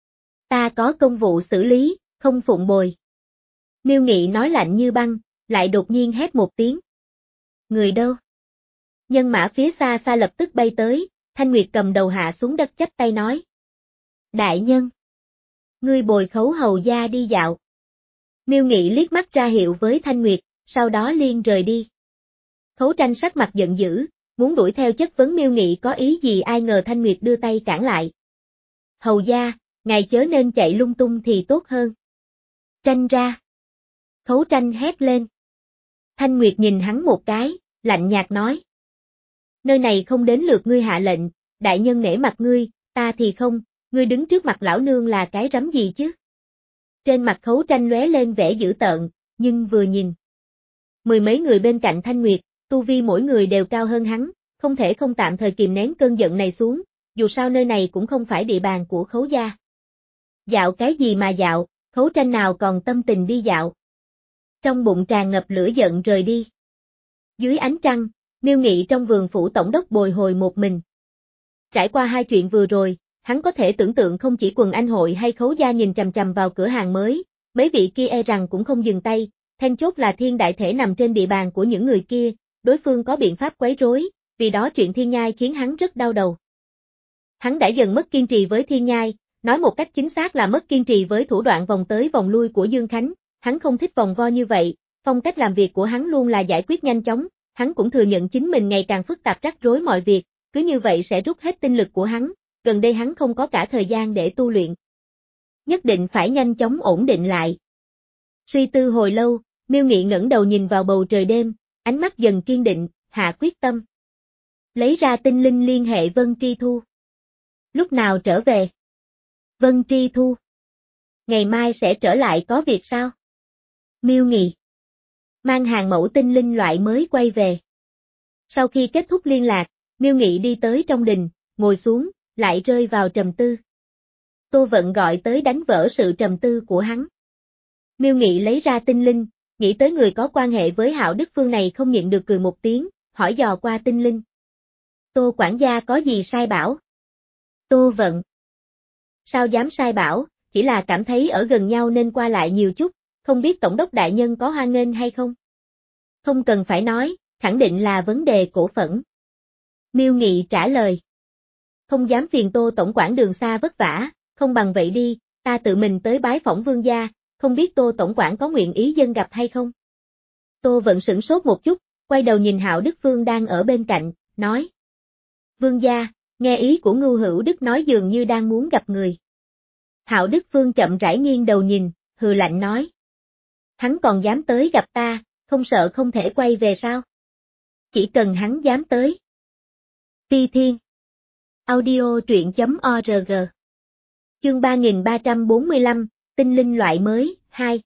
Ta có công vụ xử lý, không phụng bồi. Miêu Nghị nói lạnh như băng, lại đột nhiên hét một tiếng. Người đâu? Nhân mã phía xa xa lập tức bay tới, Thanh Nguyệt cầm đầu hạ xuống đất chắp tay nói. Đại nhân. Ngươi bồi Khấu hầu gia đi dạo. Miêu Nghị liếc mắt ra hiệu với Thanh Nguyệt, sau đó liên rời đi. Khấu Tranh sắc mặt giận dữ, muốn đuổi theo chất vấn Miêu Nghị có ý gì, ai ngờ Thanh Nguyệt đưa tay cản lại. Hầu gia, ngài chớ nên chạy lung tung thì tốt hơn. Tranh ra. Khấu Tranh hét lên. Thanh Nguyệt nhìn hắn một cái, lạnh nhạt nói. Nơi này không đến lượt ngươi hạ lệnh, đại nhân nể mặt ngươi, ta thì không, ngươi đứng trước mặt lão nương là cái rắm gì chứ? Trên mặt Khấu Tranh lóe lên vẻ dữ tợn, nhưng vừa nhìn. Mười mấy người bên cạnh Thanh Nguyệt, tu vi mỗi người đều cao hơn hắn, không thể không tạm thời kìm nén cơn giận này xuống, dù sao nơi này cũng không phải địa bàn của Khấu gia. Dạo cái gì mà dạo, Khấu Tranh nào còn tâm tình đi dạo. Trong bụng tràn ngập lửa giận rời đi. Dưới ánh trăng, Miêu Nghị trong vườn phủ tổng đốc bồi hồi một mình. Trải qua hai chuyện vừa rồi, hắn có thể tưởng tượng không chỉ Quần Anh hội hay Khấu gia nhìn chằm chằm vào cửa hàng mới, mấy vị kia e rằng cũng không dừng tay, then chốt là Thiên Đại Thể nằm trên địa bàn của những người kia, đối phương có biện pháp quấy rối, vì đó chuyện Thiên Nhai khiến hắn rất đau đầu. Hắn đã dần mất kiên trì với Thiên Nhai, nói một cách chính xác là mất kiên trì với thủ đoạn vòng tới vòng lui của Dương Khánh, hắn không thích vòng vo như vậy, phong cách làm việc của hắn luôn là giải quyết nhanh chóng, hắn cũng thừa nhận chính mình ngày càng phức tạp rắc rối mọi việc, cứ như vậy sẽ rút hết tinh lực của hắn, gần đây hắn không có cả thời gian để tu luyện. Nhất định phải nhanh chóng ổn định lại. Suy tư hồi lâu, Miêu Nghị ngẩng đầu nhìn vào bầu trời đêm, ánh mắt dần kiên định, hạ quyết tâm. Lấy ra tinh linh liên hệ Vân Tri Thu. Lúc nào trở về? Vân Tri Thu. Ngày mai sẽ trở lại có việc sao? Miêu Nghị. Mang hàng mẫu tinh linh loại mới quay về. Sau khi kết thúc liên lạc, Miêu Nghị đi tới trong đình, ngồi xuống, lại rơi vào trầm tư. Tô Vận gọi tới đánh vỡ sự trầm tư của hắn. Miêu Nghị lấy ra tinh linh, nghĩ tới người có quan hệ với Hạo Đức Phương này không nhịn được cười một tiếng, hỏi dò qua tinh linh. Tô quản gia có gì sai bảo? Tô Vận. Sao dám sai bảo, chỉ là cảm thấy ở gần nhau nên qua lại nhiều chút, không biết tổng đốc đại nhân có hoan nghênh hay không? Không cần phải nói, khẳng định là vấn đề cổ phẫn. Miêu Nghị trả lời. Không dám phiền Tô tổng quản đường xa vất vả, không bằng vậy đi, ta tự mình tới bái phỏng vương gia, không biết Tô tổng quản có nguyện ý dân gặp hay không? Tô Vận sửng sốt một chút, quay đầu nhìn Hạo Đức Phương đang ở bên cạnh, nói. Vương gia, nghe ý của Ngưu Hữu Đức nói dường như đang muốn gặp người. Hạo Đức Phương chậm rãi nghiêng đầu nhìn, hừ lạnh nói. Hắn còn dám tới gặp ta, không sợ không thể quay về sao? Chỉ cần hắn dám tới. Phi Thiên. Audio truyện chấm org. Chương ba nghìn ba trăm bốn mươi lăm, tinh linh loại mới, hai.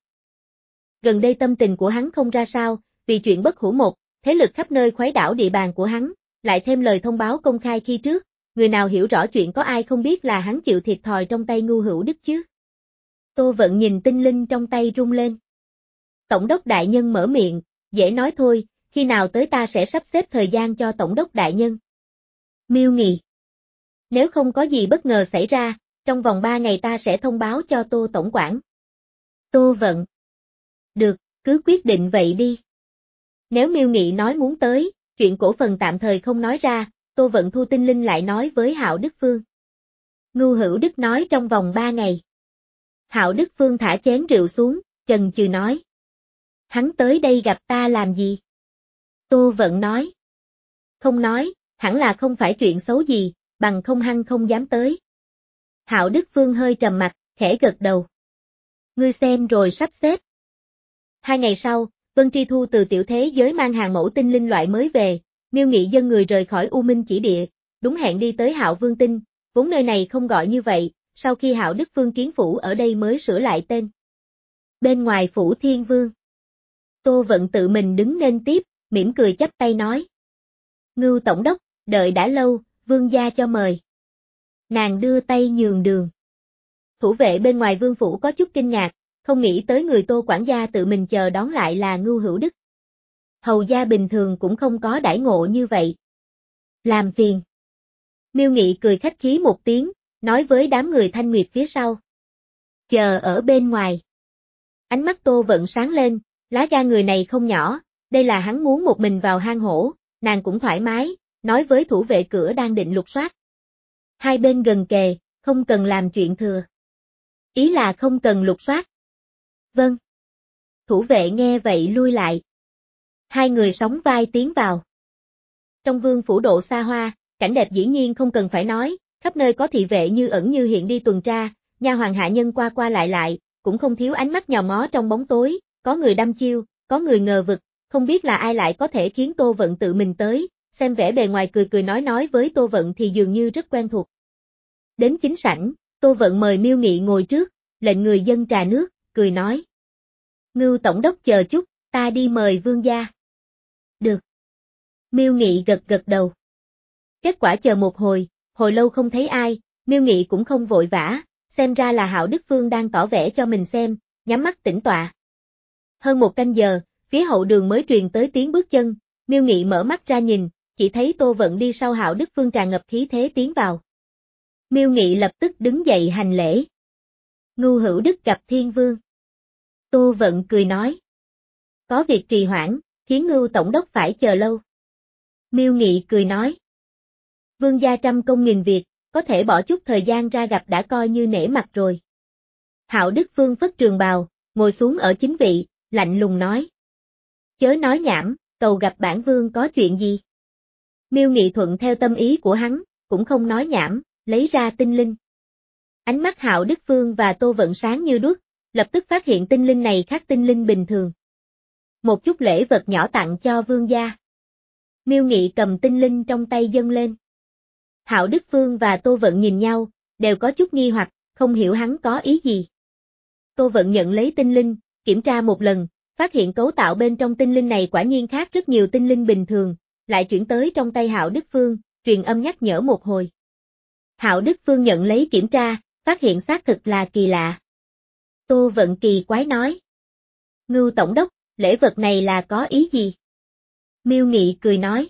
Gần đây tâm tình của hắn không ra sao, vì chuyện bất hủ một, thế lực khắp nơi khuấy đảo địa bàn của hắn, lại thêm lời thông báo công khai khi trước, người nào hiểu rõ chuyện có ai không biết là hắn chịu thiệt thòi trong tay Ngưu Hữu Đức chứ. Tô Vận nhìn tinh linh trong tay rung lên. Tổng đốc đại nhân mở miệng, dễ nói thôi, khi nào tới ta sẽ sắp xếp thời gian cho tổng đốc đại nhân. Miêu Nghị. Nếu không có gì bất ngờ xảy ra, trong vòng ba ngày ta sẽ thông báo cho Tô tổng quản. Tô Vận. Được, cứ quyết định vậy đi. Nếu Miêu Nghị nói muốn tới, chuyện cổ phần tạm thời không nói ra, Tô Vận thu tinh linh lại nói với Hạo Đức Phương. Ngưu Hữu Đức nói trong vòng ba ngày. Hạo Đức Phương thả chén rượu xuống, chần chừ nói. Hắn tới đây gặp ta làm gì? Tô Vận nói. Không nói, hẳn là không phải chuyện xấu gì, bằng không hăng không dám tới. Hạo Đức Phương hơi trầm mặt, khẽ gật đầu. Ngươi xem rồi sắp xếp. Hai ngày sau, Vân Tri Thu từ tiểu thế giới mang hàng mẫu tinh linh loại mới về, Miêu Nghị dân người rời khỏi U Minh Chỉ Địa, đúng hẹn đi tới Hạo Vương Tinh, vốn nơi này không gọi như vậy, sau khi Hạo Đức Phương kiến phủ ở đây mới sửa lại tên. Bên ngoài phủ Thiên Vương, Tô Vận tự mình đứng nên tiếp, mỉm cười chắp tay nói. Ngưu Tổng đốc, đợi đã lâu, vương gia cho mời. Nàng đưa tay nhường đường. Thủ vệ bên ngoài vương phủ có chút kinh ngạc, không nghĩ tới người Tô quản gia tự mình chờ đón lại là Ngưu Hữu Đức. Hầu gia bình thường cũng không có đãi ngộ như vậy. Làm phiền. Miêu Nghị cười khách khí một tiếng, nói với đám người Thanh Nguyệt phía sau. Chờ ở bên ngoài. Ánh mắt Tô Vận sáng lên, lá gan người này không nhỏ, đây là hắn muốn một mình vào hang hổ, nàng cũng thoải mái, nói với thủ vệ cửa đang định lục soát. Hai bên gần kề, không cần làm chuyện thừa. Ý là không cần lục soát. Vâng. Thủ vệ nghe vậy lui lại. Hai người sóng vai tiến vào. Trong vương phủ độ xa hoa, cảnh đẹp dĩ nhiên không cần phải nói, khắp nơi có thị vệ như ẩn như hiện đi tuần tra, nha hoàn hạ nhân qua qua lại lại, cũng không thiếu ánh mắt nhòm ngó trong bóng tối, có người đăm chiêu, có người ngờ vực, không biết là ai lại có thể khiến Tô Vận tự mình tới, xem vẻ bề ngoài cười cười nói nói với Tô Vận thì dường như rất quen thuộc. Đến chính sảnh, Tô Vận mời Miêu Nghị ngồi trước, lệnh người dân trà nước, cười nói. Ngưu Tổng đốc chờ chút, ta đi mời vương gia. Được. Miêu Nghị gật gật đầu. Kết quả chờ một hồi, hồi lâu không thấy ai, Miêu Nghị cũng không vội vã, xem ra là Hạo Đức Phương đang tỏ vẻ cho mình xem, nhắm mắt tĩnh tọa. Hơn một canh giờ, phía hậu đường mới truyền tới tiếng bước chân, Miêu Nghị mở mắt ra nhìn, chỉ thấy Tô Vận đi sau Hạo Đức Phương tràn ngập khí thế tiến vào. Miêu Nghị lập tức đứng dậy hành lễ. Ngưu Hữu Đức gặp Thiên Vương. Tô Vận cười nói. Có việc trì hoãn, khiến Ngưu Tổng đốc phải chờ lâu. Miêu Nghị cười nói. Vương gia trăm công nghìn việc, có thể bỏ chút thời gian ra gặp đã coi như nể mặt rồi. Hạo Đức Phương phất trường bào, ngồi xuống ở chính vị, lạnh lùng nói. Chớ nói nhảm, cầu gặp bản vương có chuyện gì? Miêu Nghị thuận theo tâm ý của hắn, cũng không nói nhảm, lấy ra tinh linh. Ánh mắt Hạo Đức Phương và Tô Vận sáng như đuốc, lập tức phát hiện tinh linh này khác tinh linh bình thường. Một chút lễ vật nhỏ tặng cho vương gia. Miêu Nghị cầm tinh linh trong tay dâng lên. Hạo Đức Phương và Tô Vận nhìn nhau, đều có chút nghi hoặc, không hiểu hắn có ý gì. Tô Vận nhận lấy tinh linh, kiểm tra một lần, phát hiện cấu tạo bên trong tinh linh này quả nhiên khác rất nhiều tinh linh bình thường, lại chuyển tới trong tay Hạo Đức Phương, truyền âm nhắc nhở một hồi. Hạo Đức Phương nhận lấy kiểm tra, phát hiện xác thực là kỳ lạ. Tô Vận kỳ quái nói. Ngưu Tổng đốc, lễ vật này là có ý gì? Miêu Nghị cười nói.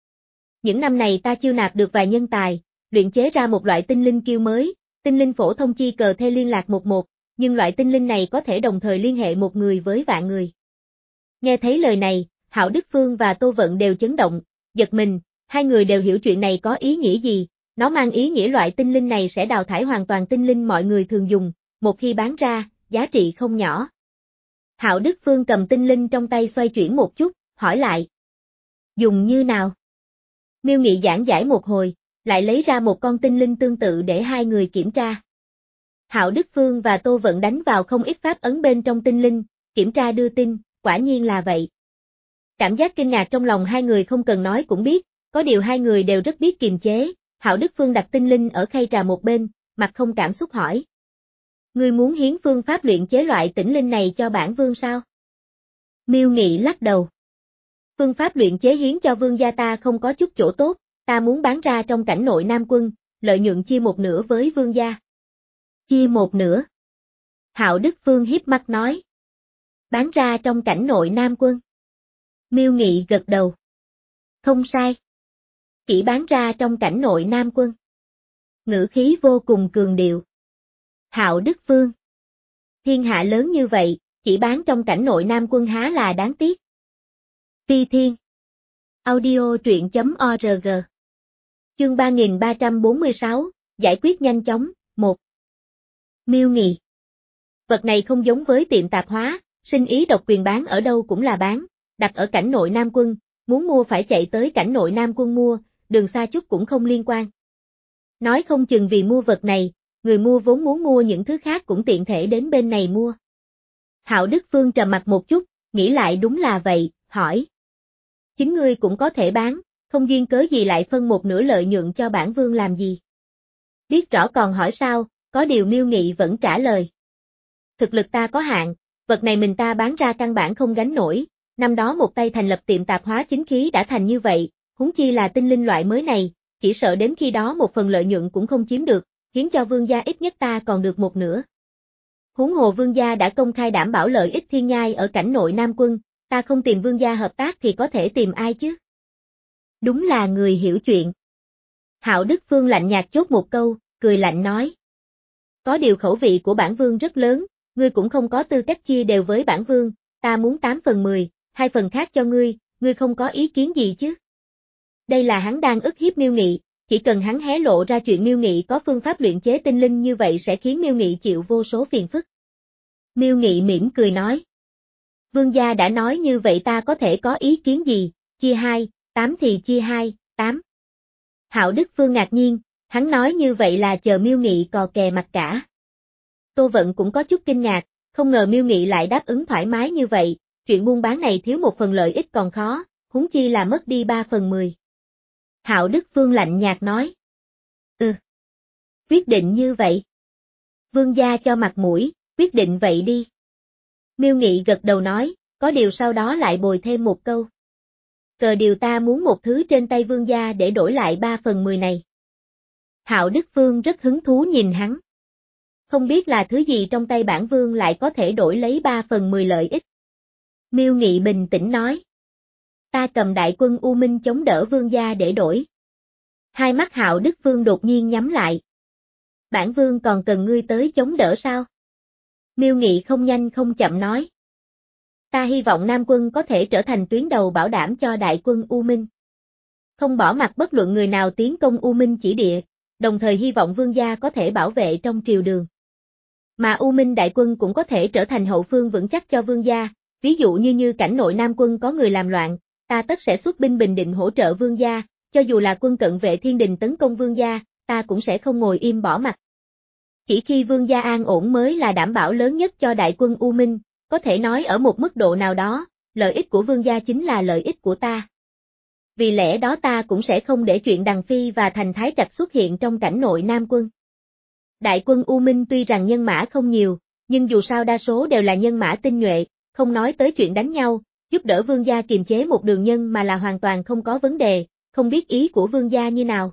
Những năm này ta chiêu nạp được vài nhân tài, luyện chế ra một loại tinh linh kiêu mới, tinh linh phổ thông chi cờ thê liên lạc một một, nhưng loại tinh linh này có thể đồng thời liên hệ một người với vạn người. Nghe thấy lời này, Hạo Đức Phương và Tô Vận đều chấn động, giật mình, hai người đều hiểu chuyện này có ý nghĩa gì, nó mang ý nghĩa loại tinh linh này sẽ đào thải hoàn toàn tinh linh mọi người thường dùng, một khi bán ra, giá trị không nhỏ. Hạo Đức Phương cầm tinh linh trong tay xoay chuyển một chút, hỏi lại. Dùng như nào? Miêu Nghị giảng giải một hồi, lại lấy ra một con tinh linh tương tự để hai người kiểm tra. Hạo Đức Phương và Tô Vận đánh vào không ít pháp ấn bên trong tinh linh, kiểm tra đưa tin, quả nhiên là vậy. Cảm giác kinh ngạc trong lòng hai người không cần nói cũng biết, có điều hai người đều rất biết kiềm chế. Hạo Đức Phương đặt tinh linh ở khay trà một bên, mặt không cảm xúc hỏi. Ngươi muốn hiến phương pháp luyện chế loại tĩnh linh này cho bản vương sao? Miêu Nghị lắc đầu. Phương pháp luyện chế hiến cho vương gia ta không có chút chỗ tốt, ta muốn bán ra trong cảnh nội Nam quân, lợi nhuận chia một nửa với vương gia. Chia một nửa. Hạo Đức Phương hiếp mắt nói. Bán ra trong cảnh nội Nam quân. Miêu Nghị gật đầu. Không sai. Chỉ bán ra trong cảnh nội Nam quân. Ngữ khí vô cùng cường điệu. Hạo Đức Phương. Thiên hạ lớn như vậy, chỉ bán trong cảnh nội Nam quân há là đáng tiếc. Phi Thiên. Audio truyện chấm org. Chương ba nghìn ba trăm bốn mươi sáu, giải quyết nhanh chóng, một. Miêu Nghị. Vật này không giống với tiệm tạp hóa, sinh ý độc quyền bán ở đâu cũng là bán, đặt ở cảnh nội Nam quân, muốn mua phải chạy tới cảnh nội Nam Quân mua, đường xa chút cũng không liên quan. Nói không chừng vì mua vật này, người mua vốn muốn mua những thứ khác cũng tiện thể đến bên này mua. Hạo Đức Phương trầm mặt một chút, nghĩ lại đúng là vậy, hỏi. Chính ngươi cũng có thể bán, không duyên cớ gì lại phân một nửa lợi nhuận cho bản vương làm gì. Biết rõ còn hỏi sao, có điều Miêu Nghị vẫn trả lời. Thực lực ta có hạn, vật này mình ta bán ra căn bản không gánh nổi, năm đó một tay thành lập tiệm tạp hóa chính khí đã thành như vậy, huống chi là tinh linh loại mới này, chỉ sợ đến khi đó một phần lợi nhuận cũng không chiếm được, khiến cho vương gia ít nhất ta còn được một nửa. Huống hồ vương gia đã công khai đảm bảo lợi ích thiên nhai ở cảnh nội Nam Quân, ta không tìm vương gia hợp tác thì có thể tìm ai chứ? Đúng là người hiểu chuyện. Hạo Đức Phương lạnh nhạt chốt một câu, cười lạnh nói. Có điều khẩu vị của bản vương rất lớn, ngươi cũng không có tư cách chia đều với bản vương, ta muốn tám phần mười, hai phần khác cho ngươi, ngươi không có ý kiến gì chứ? Đây là hắn đang ức hiếp Miêu Nghị, chỉ cần hắn hé lộ ra chuyện Miêu Nghị có phương pháp luyện chế tinh linh như vậy sẽ khiến Miêu Nghị chịu vô số phiền phức. Miêu Nghị mỉm cười nói. Vương gia đã nói như vậy ta có thể có ý kiến gì, chia hai, tám thì chia hai, tám. Hạo Đức Phương ngạc nhiên, hắn nói như vậy là chờ Miêu Nghị cò kè mặt cả. Tô Vận cũng có chút kinh ngạc, không ngờ Miêu Nghị lại đáp ứng thoải mái như vậy, chuyện buôn bán này thiếu một phần lợi ích còn khó, huống chi là mất đi ba phần mười. Hạo Đức Phương lạnh nhạt nói. Ừ. Quyết định như vậy. Vương gia cho mặt mũi, quyết định vậy đi. Miêu Nghị gật đầu nói, có điều sau đó lại bồi thêm một câu. Cờ điều ta muốn một thứ trên tay vương gia để đổi lại ba phần mười này. Hạo Đức Phương rất hứng thú nhìn hắn. Không biết là thứ gì trong tay bản vương lại có thể đổi lấy ba phần mười lợi ích. Miêu Nghị bình tĩnh nói. Ta cầm đại quân U Minh chống đỡ vương gia để đổi. Hai mắt Hạo Đức Phương đột nhiên nhắm lại. Bản vương còn cần ngươi tới chống đỡ sao? Miêu Nghị không nhanh không chậm nói. Ta hy vọng Nam Quân có thể trở thành tuyến đầu bảo đảm cho đại quân U Minh. Không bỏ mặc bất luận người nào tiến công U Minh chỉ địa, đồng thời hy vọng vương gia có thể bảo vệ trong triều đường. Mà U Minh đại quân cũng có thể trở thành hậu phương vững chắc cho vương gia, ví dụ như như cảnh nội Nam Quân có người làm loạn, ta tất sẽ xuất binh bình định hỗ trợ vương gia, cho dù là quân cận vệ thiên đình tấn công vương gia, ta cũng sẽ không ngồi im bỏ mặc. Chỉ khi vương gia an ổn mới là đảm bảo lớn nhất cho đại quân U Minh, có thể nói ở một mức độ nào đó, lợi ích của vương gia chính là lợi ích của ta. Vì lẽ đó ta cũng sẽ không để chuyện Đằng Phi và Thành Thái Trạch xuất hiện trong cảnh nội Nam Quân. Đại quân U Minh tuy rằng nhân mã không nhiều, nhưng dù sao đa số đều là nhân mã tinh nhuệ, không nói tới chuyện đánh nhau, giúp đỡ vương gia kiềm chế một đường nhân mà là hoàn toàn không có vấn đề, không biết ý của vương gia như nào.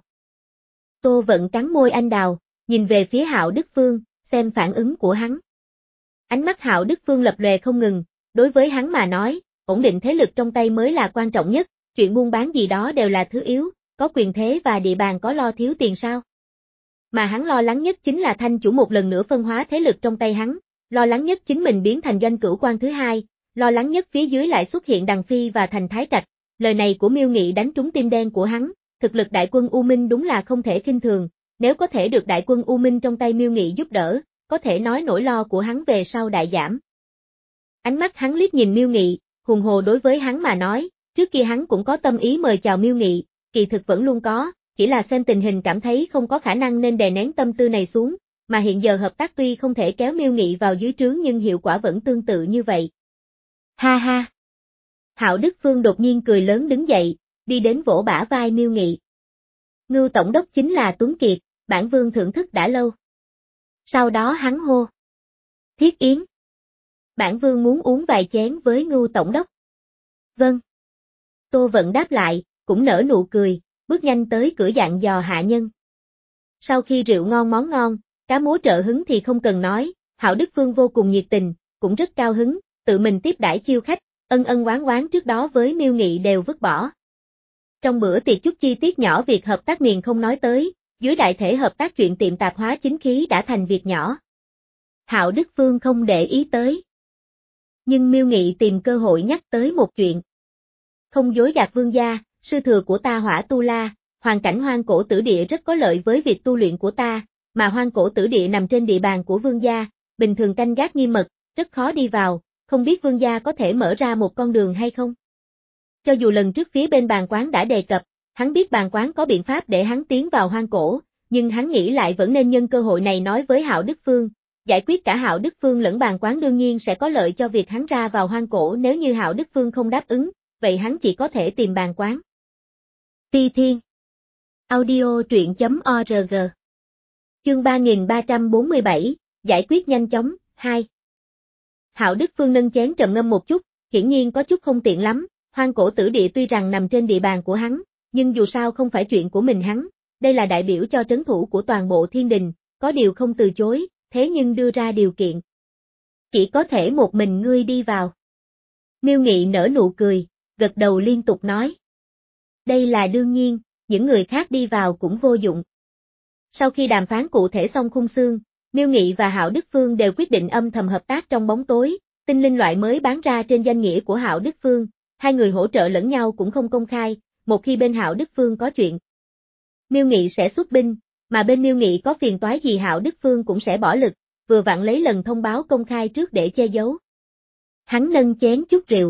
Tô Vận cắn môi anh đào, nhìn về phía Hạo Đức Phương, xem phản ứng của hắn. Ánh mắt Hạo Đức Phương lập lòe không ngừng, đối với hắn mà nói, ổn định thế lực trong tay mới là quan trọng nhất, chuyện buôn bán gì đó đều là thứ yếu, có quyền thế và địa bàn có lo thiếu tiền sao? Mà hắn lo lắng nhất chính là Thanh chủ một lần nữa phân hóa thế lực trong tay hắn, lo lắng nhất chính mình biến thành doanh cửu quan thứ hai, lo lắng nhất phía dưới lại xuất hiện Đằng Phi và Thành Thái Trạch. Lời này của Miêu Nghị đánh trúng tim đen của hắn, thực lực đại quân U Minh đúng là không thể khinh thường, nếu có thể được đại quân U Minh trong tay Miêu Nghị giúp đỡ, có thể nói nỗi lo của hắn về sau đại giảm. Ánh mắt hắn liếc nhìn Miêu Nghị, hùng hồ đối với hắn mà nói, trước kia hắn cũng có tâm ý mời chào Miêu Nghị, kỳ thực vẫn luôn có, chỉ là xem tình hình cảm thấy không có khả năng nên đè nén tâm tư này xuống, mà hiện giờ hợp tác tuy không thể kéo Miêu Nghị vào dưới trướng nhưng hiệu quả vẫn tương tự như vậy. Ha ha! Hạo Đức Phương đột nhiên cười lớn đứng dậy, đi đến vỗ bả vai Miêu Nghị. Ngưu tổng đốc chính là Tuấn Kiệt, bản vương thưởng thức đã lâu. Sau đó hắn hô. Thiết Yến. Bản vương muốn uống vài chén với Ngưu tổng đốc. Vâng. Tô Vận đáp lại, cũng nở nụ cười, bước nhanh tới cửa dặn dò hạ nhân. Sau khi rượu ngon món ngon, cá múa trợ hứng thì không cần nói, Hạo Đức Phương vô cùng nhiệt tình, cũng rất cao hứng, tự mình tiếp đãi chiêu khách, ân ân oán oán trước đó với Miêu Nghị đều vứt bỏ. Trong bữa tiệc chút chi tiết nhỏ việc hợp tác miền không nói tới, dưới đại thể hợp tác chuyện tiệm tạp hóa chính khí đã thành việc nhỏ. Hạo Đức Phương không để ý tới. Nhưng Miêu Nghị tìm cơ hội nhắc tới một chuyện. Không dối gạt vương gia, sư thừa của ta Hỏa Tu La, hoàn cảnh hoang cổ tử địa rất có lợi với việc tu luyện của ta, mà hoang cổ tử địa nằm trên địa bàn của vương gia, bình thường canh gác nghiêm mật, rất khó đi vào, không biết vương gia có thể mở ra một con đường hay không? Cho dù lần trước phía bên bàn quán đã đề cập, hắn biết bàn quán có biện pháp để hắn tiến vào hoang cổ, nhưng hắn nghĩ lại vẫn nên nhân cơ hội này nói với Hạo Đức Phương, giải quyết cả Hạo Đức Phương lẫn bàn quán đương nhiên sẽ có lợi cho việc hắn ra vào hoang cổ, nếu như Hạo Đức Phương không đáp ứng, vậy hắn chỉ có thể tìm bàn quán. Phi Thiên Audio truyện chấm org Chương ba nghìn ba trăm bốn mươi bảy, giải quyết nhanh chóng, hai. Hạo Đức Phương nâng chén trầm ngâm một chút, hiển nhiên có chút không tiện lắm, hoang cổ tử địa tuy rằng nằm trên địa bàn của hắn, nhưng dù sao không phải chuyện của mình hắn, đây là đại biểu cho trấn thủ của toàn bộ thiên đình, có điều không từ chối, thế nhưng đưa ra điều kiện. Chỉ có thể một mình ngươi đi vào. Miêu Nghị nở nụ cười, gật đầu liên tục nói. Đây là đương nhiên, những người khác đi vào cũng vô dụng. Sau khi đàm phán cụ thể xong khung xương, Miêu Nghị và Hạo Đức Phương đều quyết định âm thầm hợp tác trong bóng tối, tinh linh loại mới bán ra trên danh nghĩa của Hạo Đức Phương, hai người hỗ trợ lẫn nhau cũng không công khai, một khi bên Hạo Đức Phương có chuyện, Miêu Nghị sẽ xuất binh, mà bên Miêu Nghị có phiền toái gì Hạo Đức Phương cũng sẽ bỏ lực, vừa vặn lấy lần thông báo công khai trước để che giấu. Hắn nâng chén chút rượu.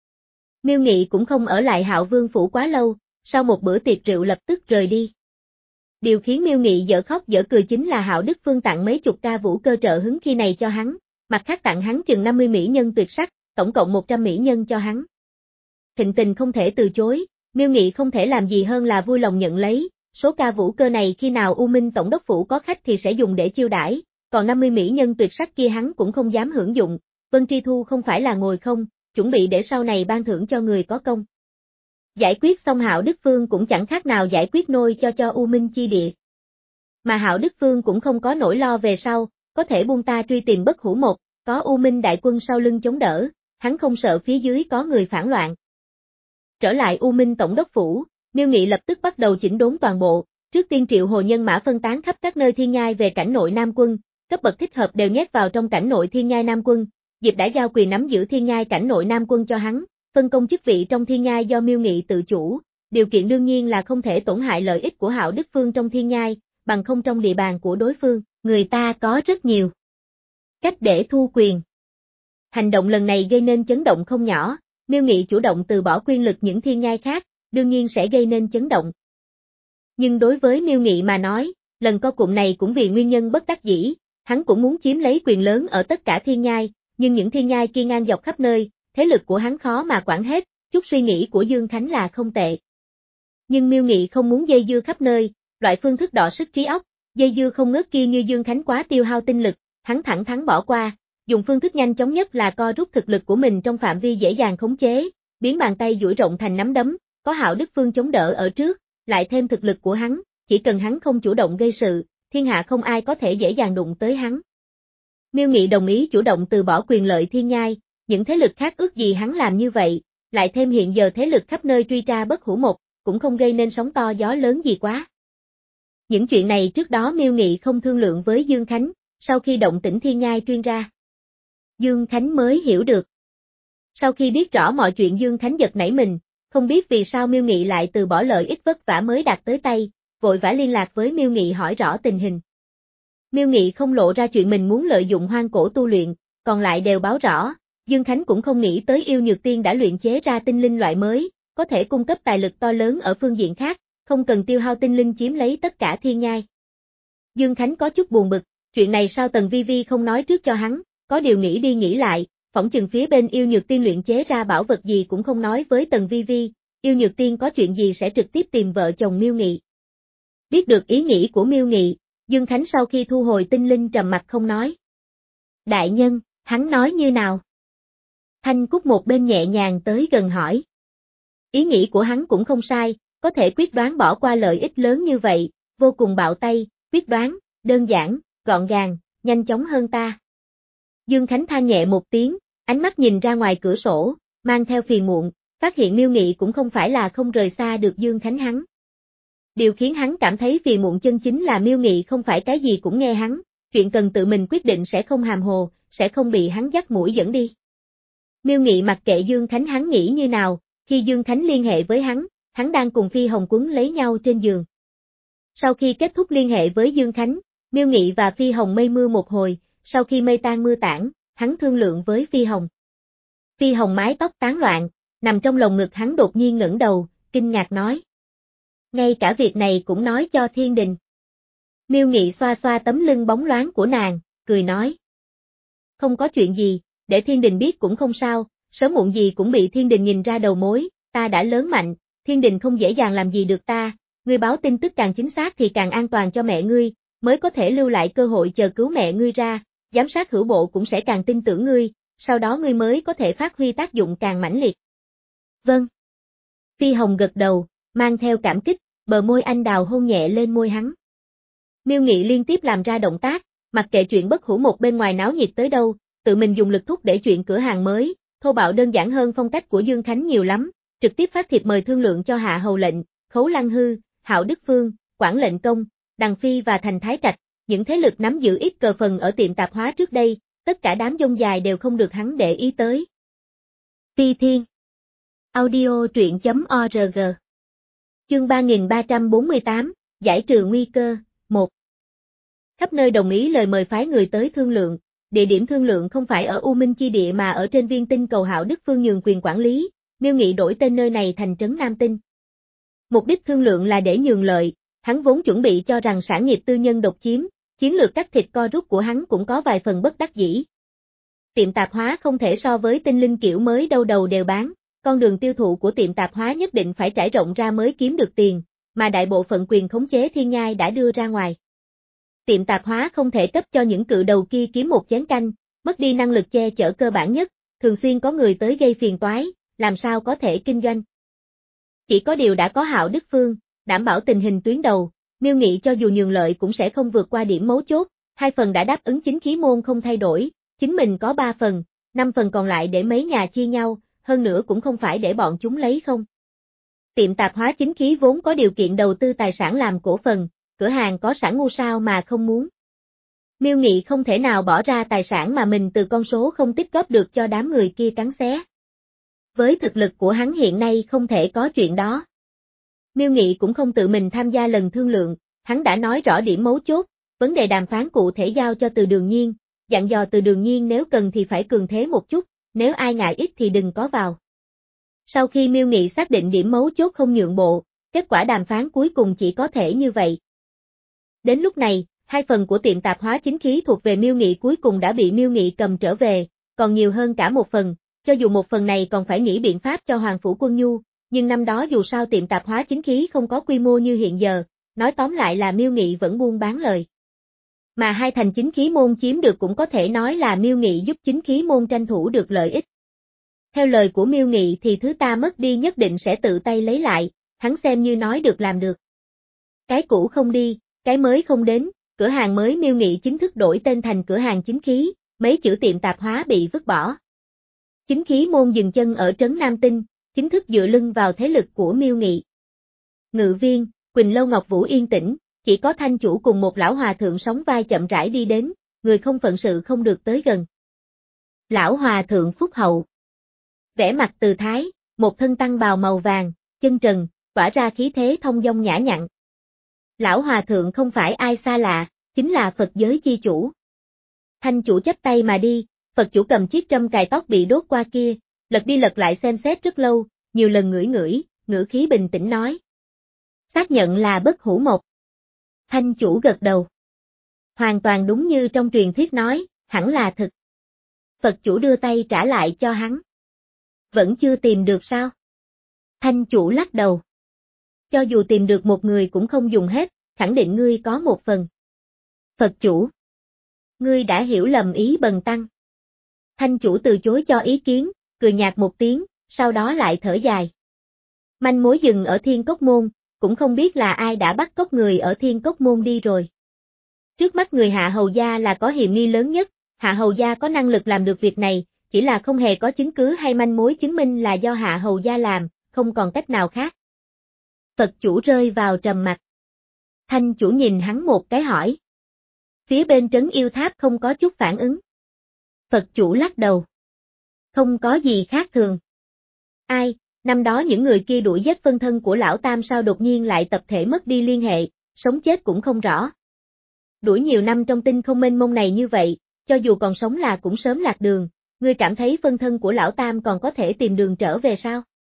Miêu Nghị cũng không ở lại Hạo Vương phủ quá lâu, sau một bữa tiệc rượu lập tức rời đi. Điều khiến Miêu Nghị dở khóc dở cười chính là Hạo Đức Phương tặng mấy chục ca vũ cơ trợ hứng khi này cho hắn, mặt khác tặng hắn chừng năm mươi mỹ nhân tuyệt sắc, tổng cộng một trăm mỹ nhân cho hắn. Thịnh tình không thể từ chối, Miêu Nghị không thể làm gì hơn là vui lòng nhận lấy, số ca vũ cơ này khi nào U Minh Tổng đốc phủ có khách thì sẽ dùng để chiêu đãi, còn năm mươi mỹ nhân tuyệt sắc kia hắn cũng không dám hưởng dụng, Vân Tri Thu không phải là ngồi không, chuẩn bị để sau này ban thưởng cho người có công. Giải quyết xong Hạo Đức Phương cũng chẳng khác nào giải quyết nôi cho cho U Minh chi địa. Mà Hạo Đức Phương cũng không có nỗi lo về sau, có thể buông ta truy tìm Bất Hủ Một, có U Minh đại quân sau lưng chống đỡ, hắn không sợ phía dưới có người phản loạn. Trở lại U Minh Tổng đốc phủ, Miêu Nghị lập tức bắt đầu chỉnh đốn toàn bộ, trước tiên triệu hồ nhân mã phân tán khắp các nơi thiên nhai về cảnh nội Nam Quân, cấp bậc thích hợp đều nhét vào trong cảnh nội thiên nhai Nam Quân, Diệp đã giao quyền nắm giữ thiên nhai cảnh nội Nam Quân cho hắn, phân công chức vị trong thiên nhai do Miêu Nghị tự chủ, điều kiện đương nhiên là không thể tổn hại lợi ích của Hạo Đức Phương trong thiên nhai, bằng không trong địa bàn của đối phương, người ta có rất nhiều cách để thu quyền. Hành động lần này gây nên chấn động không nhỏ, Miêu Nghị chủ động từ bỏ quyền lực những thiên nhai khác, đương nhiên sẽ gây nên chấn động. Nhưng đối với Miêu Nghị mà nói, lần co cụm này cũng vì nguyên nhân bất đắc dĩ, hắn cũng muốn chiếm lấy quyền lớn ở tất cả thiên nhai, nhưng những thiên nhai kia ngang dọc khắp nơi, thế lực của hắn khó mà quản hết, chút suy nghĩ của Dương Khánh là không tệ. Nhưng Miêu Nghị không muốn dây dưa khắp nơi, loại phương thức đọ sức trí óc, dây dưa không ngớt kia như Dương Khánh quá tiêu hao tinh lực, hắn thẳng thắn bỏ qua, dùng phương thức nhanh chóng nhất là co rút thực lực của mình trong phạm vi dễ dàng khống chế, biến bàn tay duỗi rộng thành nắm đấm, có Hạo Đức Phương chống đỡ ở trước, lại thêm thực lực của hắn, chỉ cần hắn không chủ động gây sự, thiên hạ không ai có thể dễ dàng đụng tới hắn. Miêu Nghị đồng ý chủ động từ bỏ quyền lợi thiên nhai, những thế lực khác ước gì hắn làm như vậy, lại thêm hiện giờ thế lực khắp nơi truy tra Bất Hủ Một, cũng không gây nên sóng to gió lớn gì quá. Những chuyện này trước đó Miêu Nghị không thương lượng với Dương Khánh, sau khi động tĩnh thiên nhai truyền ra, Dương Khánh mới hiểu được. Sau khi biết rõ mọi chuyện Dương Khánh giật nảy mình, không biết vì sao Miêu Nghị lại từ bỏ lợi ích vất vả mới đạt tới tay, vội vã liên lạc với Miêu Nghị hỏi rõ tình hình. Miêu Nghị không lộ ra chuyện mình muốn lợi dụng hoang cổ tu luyện, còn lại đều báo rõ, Dương Khánh cũng không nghĩ tới Yêu Nhược Tiên đã luyện chế ra tinh linh loại mới, có thể cung cấp tài lực to lớn ở phương diện khác, không cần tiêu hao tinh linh chiếm lấy tất cả thiên nhai. Dương Khánh có chút buồn bực, chuyện này sao Tần Vi Vi không nói trước cho hắn, có điều nghĩ đi nghĩ lại, phỏng chừng phía bên Yêu Nhược Tiên luyện chế ra bảo vật gì cũng không nói với Tần Vi Vi, Yêu Nhược Tiên có chuyện gì sẽ trực tiếp tìm vợ chồng Miêu Nghị. Biết được ý nghĩ của Miêu Nghị, Dương Khánh sau khi thu hồi tinh linh trầm mặt không nói. Đại nhân, hắn nói như nào? Thanh Cúc một bên nhẹ nhàng tới gần hỏi. Ý nghĩ của hắn cũng không sai, có thể quyết đoán bỏ qua lợi ích lớn như vậy, vô cùng bạo tay, quyết đoán, đơn giản, gọn gàng, nhanh chóng hơn ta. Dương Khánh than nhẹ một tiếng, ánh mắt nhìn ra ngoài cửa sổ, mang theo phiền muộn, phát hiện Miêu Nghị cũng không phải là không rời xa được Dương Khánh hắn. Điều khiến hắn cảm thấy phiền muộn chân chính là Miêu Nghị không phải cái gì cũng nghe hắn, chuyện cần tự mình quyết định sẽ không hàm hồ, sẽ không bị hắn dắt mũi dẫn đi. Miêu Nghị mặc kệ Dương Khánh hắn nghĩ như nào, khi Dương Khánh liên hệ với hắn, hắn đang cùng Phi Hồng quấn lấy nhau trên giường. Sau khi kết thúc liên hệ với Dương Khánh, Miêu Nghị và Phi Hồng mây mưa một hồi, sau khi mây tan mưa tản, hắn thương lượng với Phi Hồng. Phi Hồng mái tóc tán loạn, Nằm trong lồng ngực hắn đột nhiên ngẩng đầu, kinh ngạc nói. Ngay cả việc này cũng nói cho Thiên Đình. Miêu Nghị xoa xoa tấm lưng bóng loáng của nàng, cười nói. Không có chuyện gì, để Thiên Đình biết cũng không sao, sớm muộn gì cũng bị Thiên Đình nhìn ra đầu mối, ta đã lớn mạnh, Thiên Đình không dễ dàng làm gì được ta, ngươi báo tin tức càng chính xác thì càng an toàn cho mẹ ngươi, mới có thể lưu lại cơ hội chờ cứu mẹ ngươi ra, giám sát hữu bộ cũng sẽ càng tin tưởng ngươi, sau đó ngươi mới có thể phát huy tác dụng càng mãnh liệt. Vâng. Phi Hồng gật đầu, mang theo cảm kích, bờ môi anh đào hôn nhẹ lên môi hắn. Miêu Nghị liên tiếp làm ra động tác, mặc kệ chuyện bất hủ một bên ngoài náo nhiệt tới đâu, tự mình dùng lực thúc để chuyện cửa hàng mới, thô bạo đơn giản hơn phong cách của Dương Khánh nhiều lắm, trực tiếp phát thiệp mời thương lượng cho Hạ Hầu lệnh, Khấu Lăng Hư, Hạo Đức Phương, Quản lệnh công, Đằng Phi và Thành Thái Trạch, những thế lực nắm giữ ít cờ phần ở tiệm tạp hóa trước đây, tất cả đám dông dài đều không được hắn để ý tới. Phi Thiên Audio truyện.org Chương ba nghìn ba trăm bốn mươi tám, Giải trừ nguy cơ, một Khắp nơi đồng ý lời mời phái người tới thương lượng, địa điểm thương lượng không phải ở U Minh Chi Địa mà ở trên viên tinh cầu Hạo Đức Phương nhường quyền quản lý, Miêu Nghị đổi tên nơi này thành Trấn Nam Tinh. Mục đích thương lượng là để nhường lợi, hắn vốn chuẩn bị cho rằng sản nghiệp tư nhân độc chiếm, chiến lược cắt thịt co rút của hắn cũng có vài phần bất đắc dĩ. Tiệm tạp hóa không thể so với tinh linh kiểu mới đâu đầu đều bán, con đường tiêu thụ của tiệm tạp hóa nhất định phải trải rộng ra mới kiếm được tiền, mà đại bộ phận quyền khống chế Thiên Nhai đã đưa ra ngoài. Tiệm tạp hóa không thể cấp cho những cự đầu kia kiếm một chén canh, mất đi năng lực che chở cơ bản nhất, thường xuyên có người tới gây phiền toái, làm sao có thể kinh doanh. Chỉ có điều đã có Hạo Đức Phương, đảm bảo tình hình tuyến đầu, Miêu Nghị cho dù nhường lợi cũng sẽ không vượt qua điểm mấu chốt, hai phần đã đáp ứng chính khí môn không thay đổi, chính mình có ba phần, năm phần còn lại để mấy nhà chia nhau, hơn nữa cũng không phải để bọn chúng lấy không. Tiệm tạp hóa chính khí vốn có điều kiện đầu tư tài sản làm cổ phần, cửa hàng có sẵn ngu sao mà không muốn. Miêu Nghị không thể nào bỏ ra tài sản mà mình từ con số không tích góp được cho đám người kia cắn xé. Với thực lực của hắn hiện nay không thể có chuyện đó. Miêu Nghị cũng không tự mình tham gia lần thương lượng, hắn đã nói rõ điểm mấu chốt, vấn đề đàm phán cụ thể giao cho Từ Đường Nhiên, dặn dò Từ Đường Nhiên nếu cần thì phải cường thế một chút, nếu ai ngại ít thì đừng có vào. Sau khi Miêu Nghị xác định điểm mấu chốt không nhượng bộ, kết quả đàm phán cuối cùng chỉ có thể như vậy. Đến lúc này, hai phần của tiệm tạp hóa chính khí thuộc về Miêu Nghị cuối cùng đã bị Miêu Nghị cầm trở về, còn nhiều hơn cả một phần, cho dù một phần này còn phải nghĩ biện pháp cho Hoàng Phủ Quân Nhu, nhưng năm đó dù sao tiệm tạp hóa chính khí không có quy mô như hiện giờ, nói tóm lại là Miêu Nghị vẫn buôn bán lời. Mà hai thành chính khí môn chiếm được cũng có thể nói là Miêu Nghị giúp chính khí môn tranh thủ được lợi ích. Theo lời của Miêu Nghị thì thứ ta mất đi nhất định sẽ tự tay lấy lại, hắn xem như nói được làm được. Cái cũ không đi, cái mới không đến, cửa hàng mới Miêu Nghị chính thức đổi tên thành cửa hàng chính khí, mấy chữ tiệm tạp hóa bị vứt bỏ. Chính khí môn dừng chân ở Trấn Nam Tinh, chính thức dựa lưng vào thế lực của Miêu Nghị. Ngự viên, Quỳnh Lâu Ngọc Vũ yên tĩnh, chỉ có thanh chủ cùng một lão hòa thượng sóng vai chậm rãi đi đến, người không phận sự không được tới gần. Lão hòa thượng phúc hậu. Vẻ mặt từ thái, một thân tăng bào màu vàng, chân trần, tỏa ra khí thế thông dong nhã nhặn. Lão hòa thượng không phải ai xa lạ, chính là Phật giới chi chủ. Thanh chủ chắp tay mà đi, Phật chủ cầm chiếc trâm cài tóc bị đốt qua kia, lật đi lật lại xem xét rất lâu, nhiều lần ngửi ngửi, ngữ khí bình tĩnh nói. Xác nhận là bất hủ một. Thanh chủ gật đầu. Hoàn toàn đúng như trong truyền thuyết nói, hẳn là thực. Phật chủ đưa tay trả lại cho hắn. Vẫn chưa tìm được sao? Thanh chủ lắc đầu. Cho dù tìm được một người cũng không dùng hết, khẳng định ngươi có một phần. Phật chủ. Ngươi đã hiểu lầm ý bần tăng. Thanh chủ từ chối cho ý kiến, cười nhạt một tiếng, sau đó lại thở dài. Manh mối dừng ở Thiên Cốc Môn, cũng không biết là ai đã bắt cóc người ở Thiên Cốc Môn đi rồi. Trước mắt người Hạ Hầu Gia là có hiểm nghi lớn nhất, Hạ Hầu Gia có năng lực làm được việc này, chỉ là không hề có chứng cứ hay manh mối chứng minh là do Hạ Hầu Gia làm, không còn cách nào khác. Phật chủ rơi vào trầm mặc. Thanh chủ nhìn hắn một cái hỏi. Phía bên Trấn Yêu Tháp không có chút phản ứng. Phật chủ lắc đầu. Không có gì khác thường. Ai, năm đó những người kia đuổi giết phân thân của lão Tam sao đột nhiên lại tập thể mất đi liên hệ, sống chết cũng không rõ. Đuổi nhiều năm trong tinh không mênh mông này như vậy, cho dù còn sống là cũng sớm lạc đường, ngươi cảm thấy phân thân của lão Tam còn có thể tìm đường trở về sao?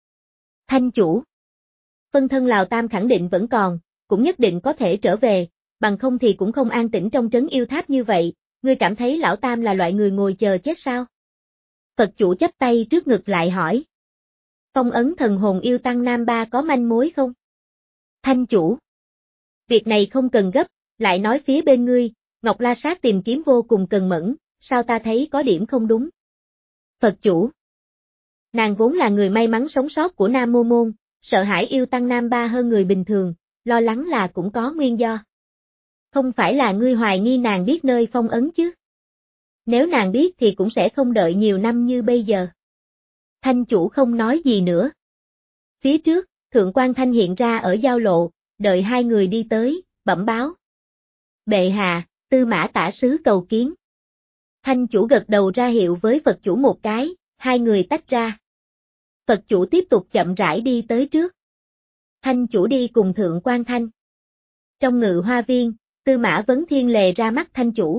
Thanh chủ. Phân thân Lào Tam khẳng định vẫn còn, cũng nhất định có thể trở về, bằng không thì cũng không an tĩnh trong trấn yêu tháp như vậy, ngươi cảm thấy lão Tam là loại người ngồi chờ chết sao? Phật chủ chắp tay trước ngực lại hỏi. Phong ấn thần hồn yêu tăng Nam Ba có manh mối không? Thanh chủ. Việc này không cần gấp, lại nói phía bên ngươi, Ngọc La Sát tìm kiếm vô cùng cần mẫn, sao ta thấy có điểm không đúng? Phật chủ. Nàng vốn là người may mắn sống sót của Nam Mô Môn, sợ hãi yêu tăng Nam Ba hơn người bình thường, lo lắng là cũng có nguyên do. Không phải là ngươi hoài nghi nàng biết nơi phong ấn chứ? Nếu nàng biết thì cũng sẽ không đợi nhiều năm như bây giờ. Thanh chủ không nói gì nữa. Phía trước, Thượng quan Thanh hiện ra ở giao lộ, đợi hai người đi tới, bẩm báo. Bệ hạ, Tư Mã tả sứ cầu kiến. Thanh chủ gật đầu ra hiệu với Phật chủ một cái, hai người tách ra. Phật chủ tiếp tục chậm rãi đi tới trước. Thanh chủ đi cùng Thượng quan Thanh. Trong ngự hoa viên, Tư Mã Vấn Thiên lề ra mắt Thanh chủ.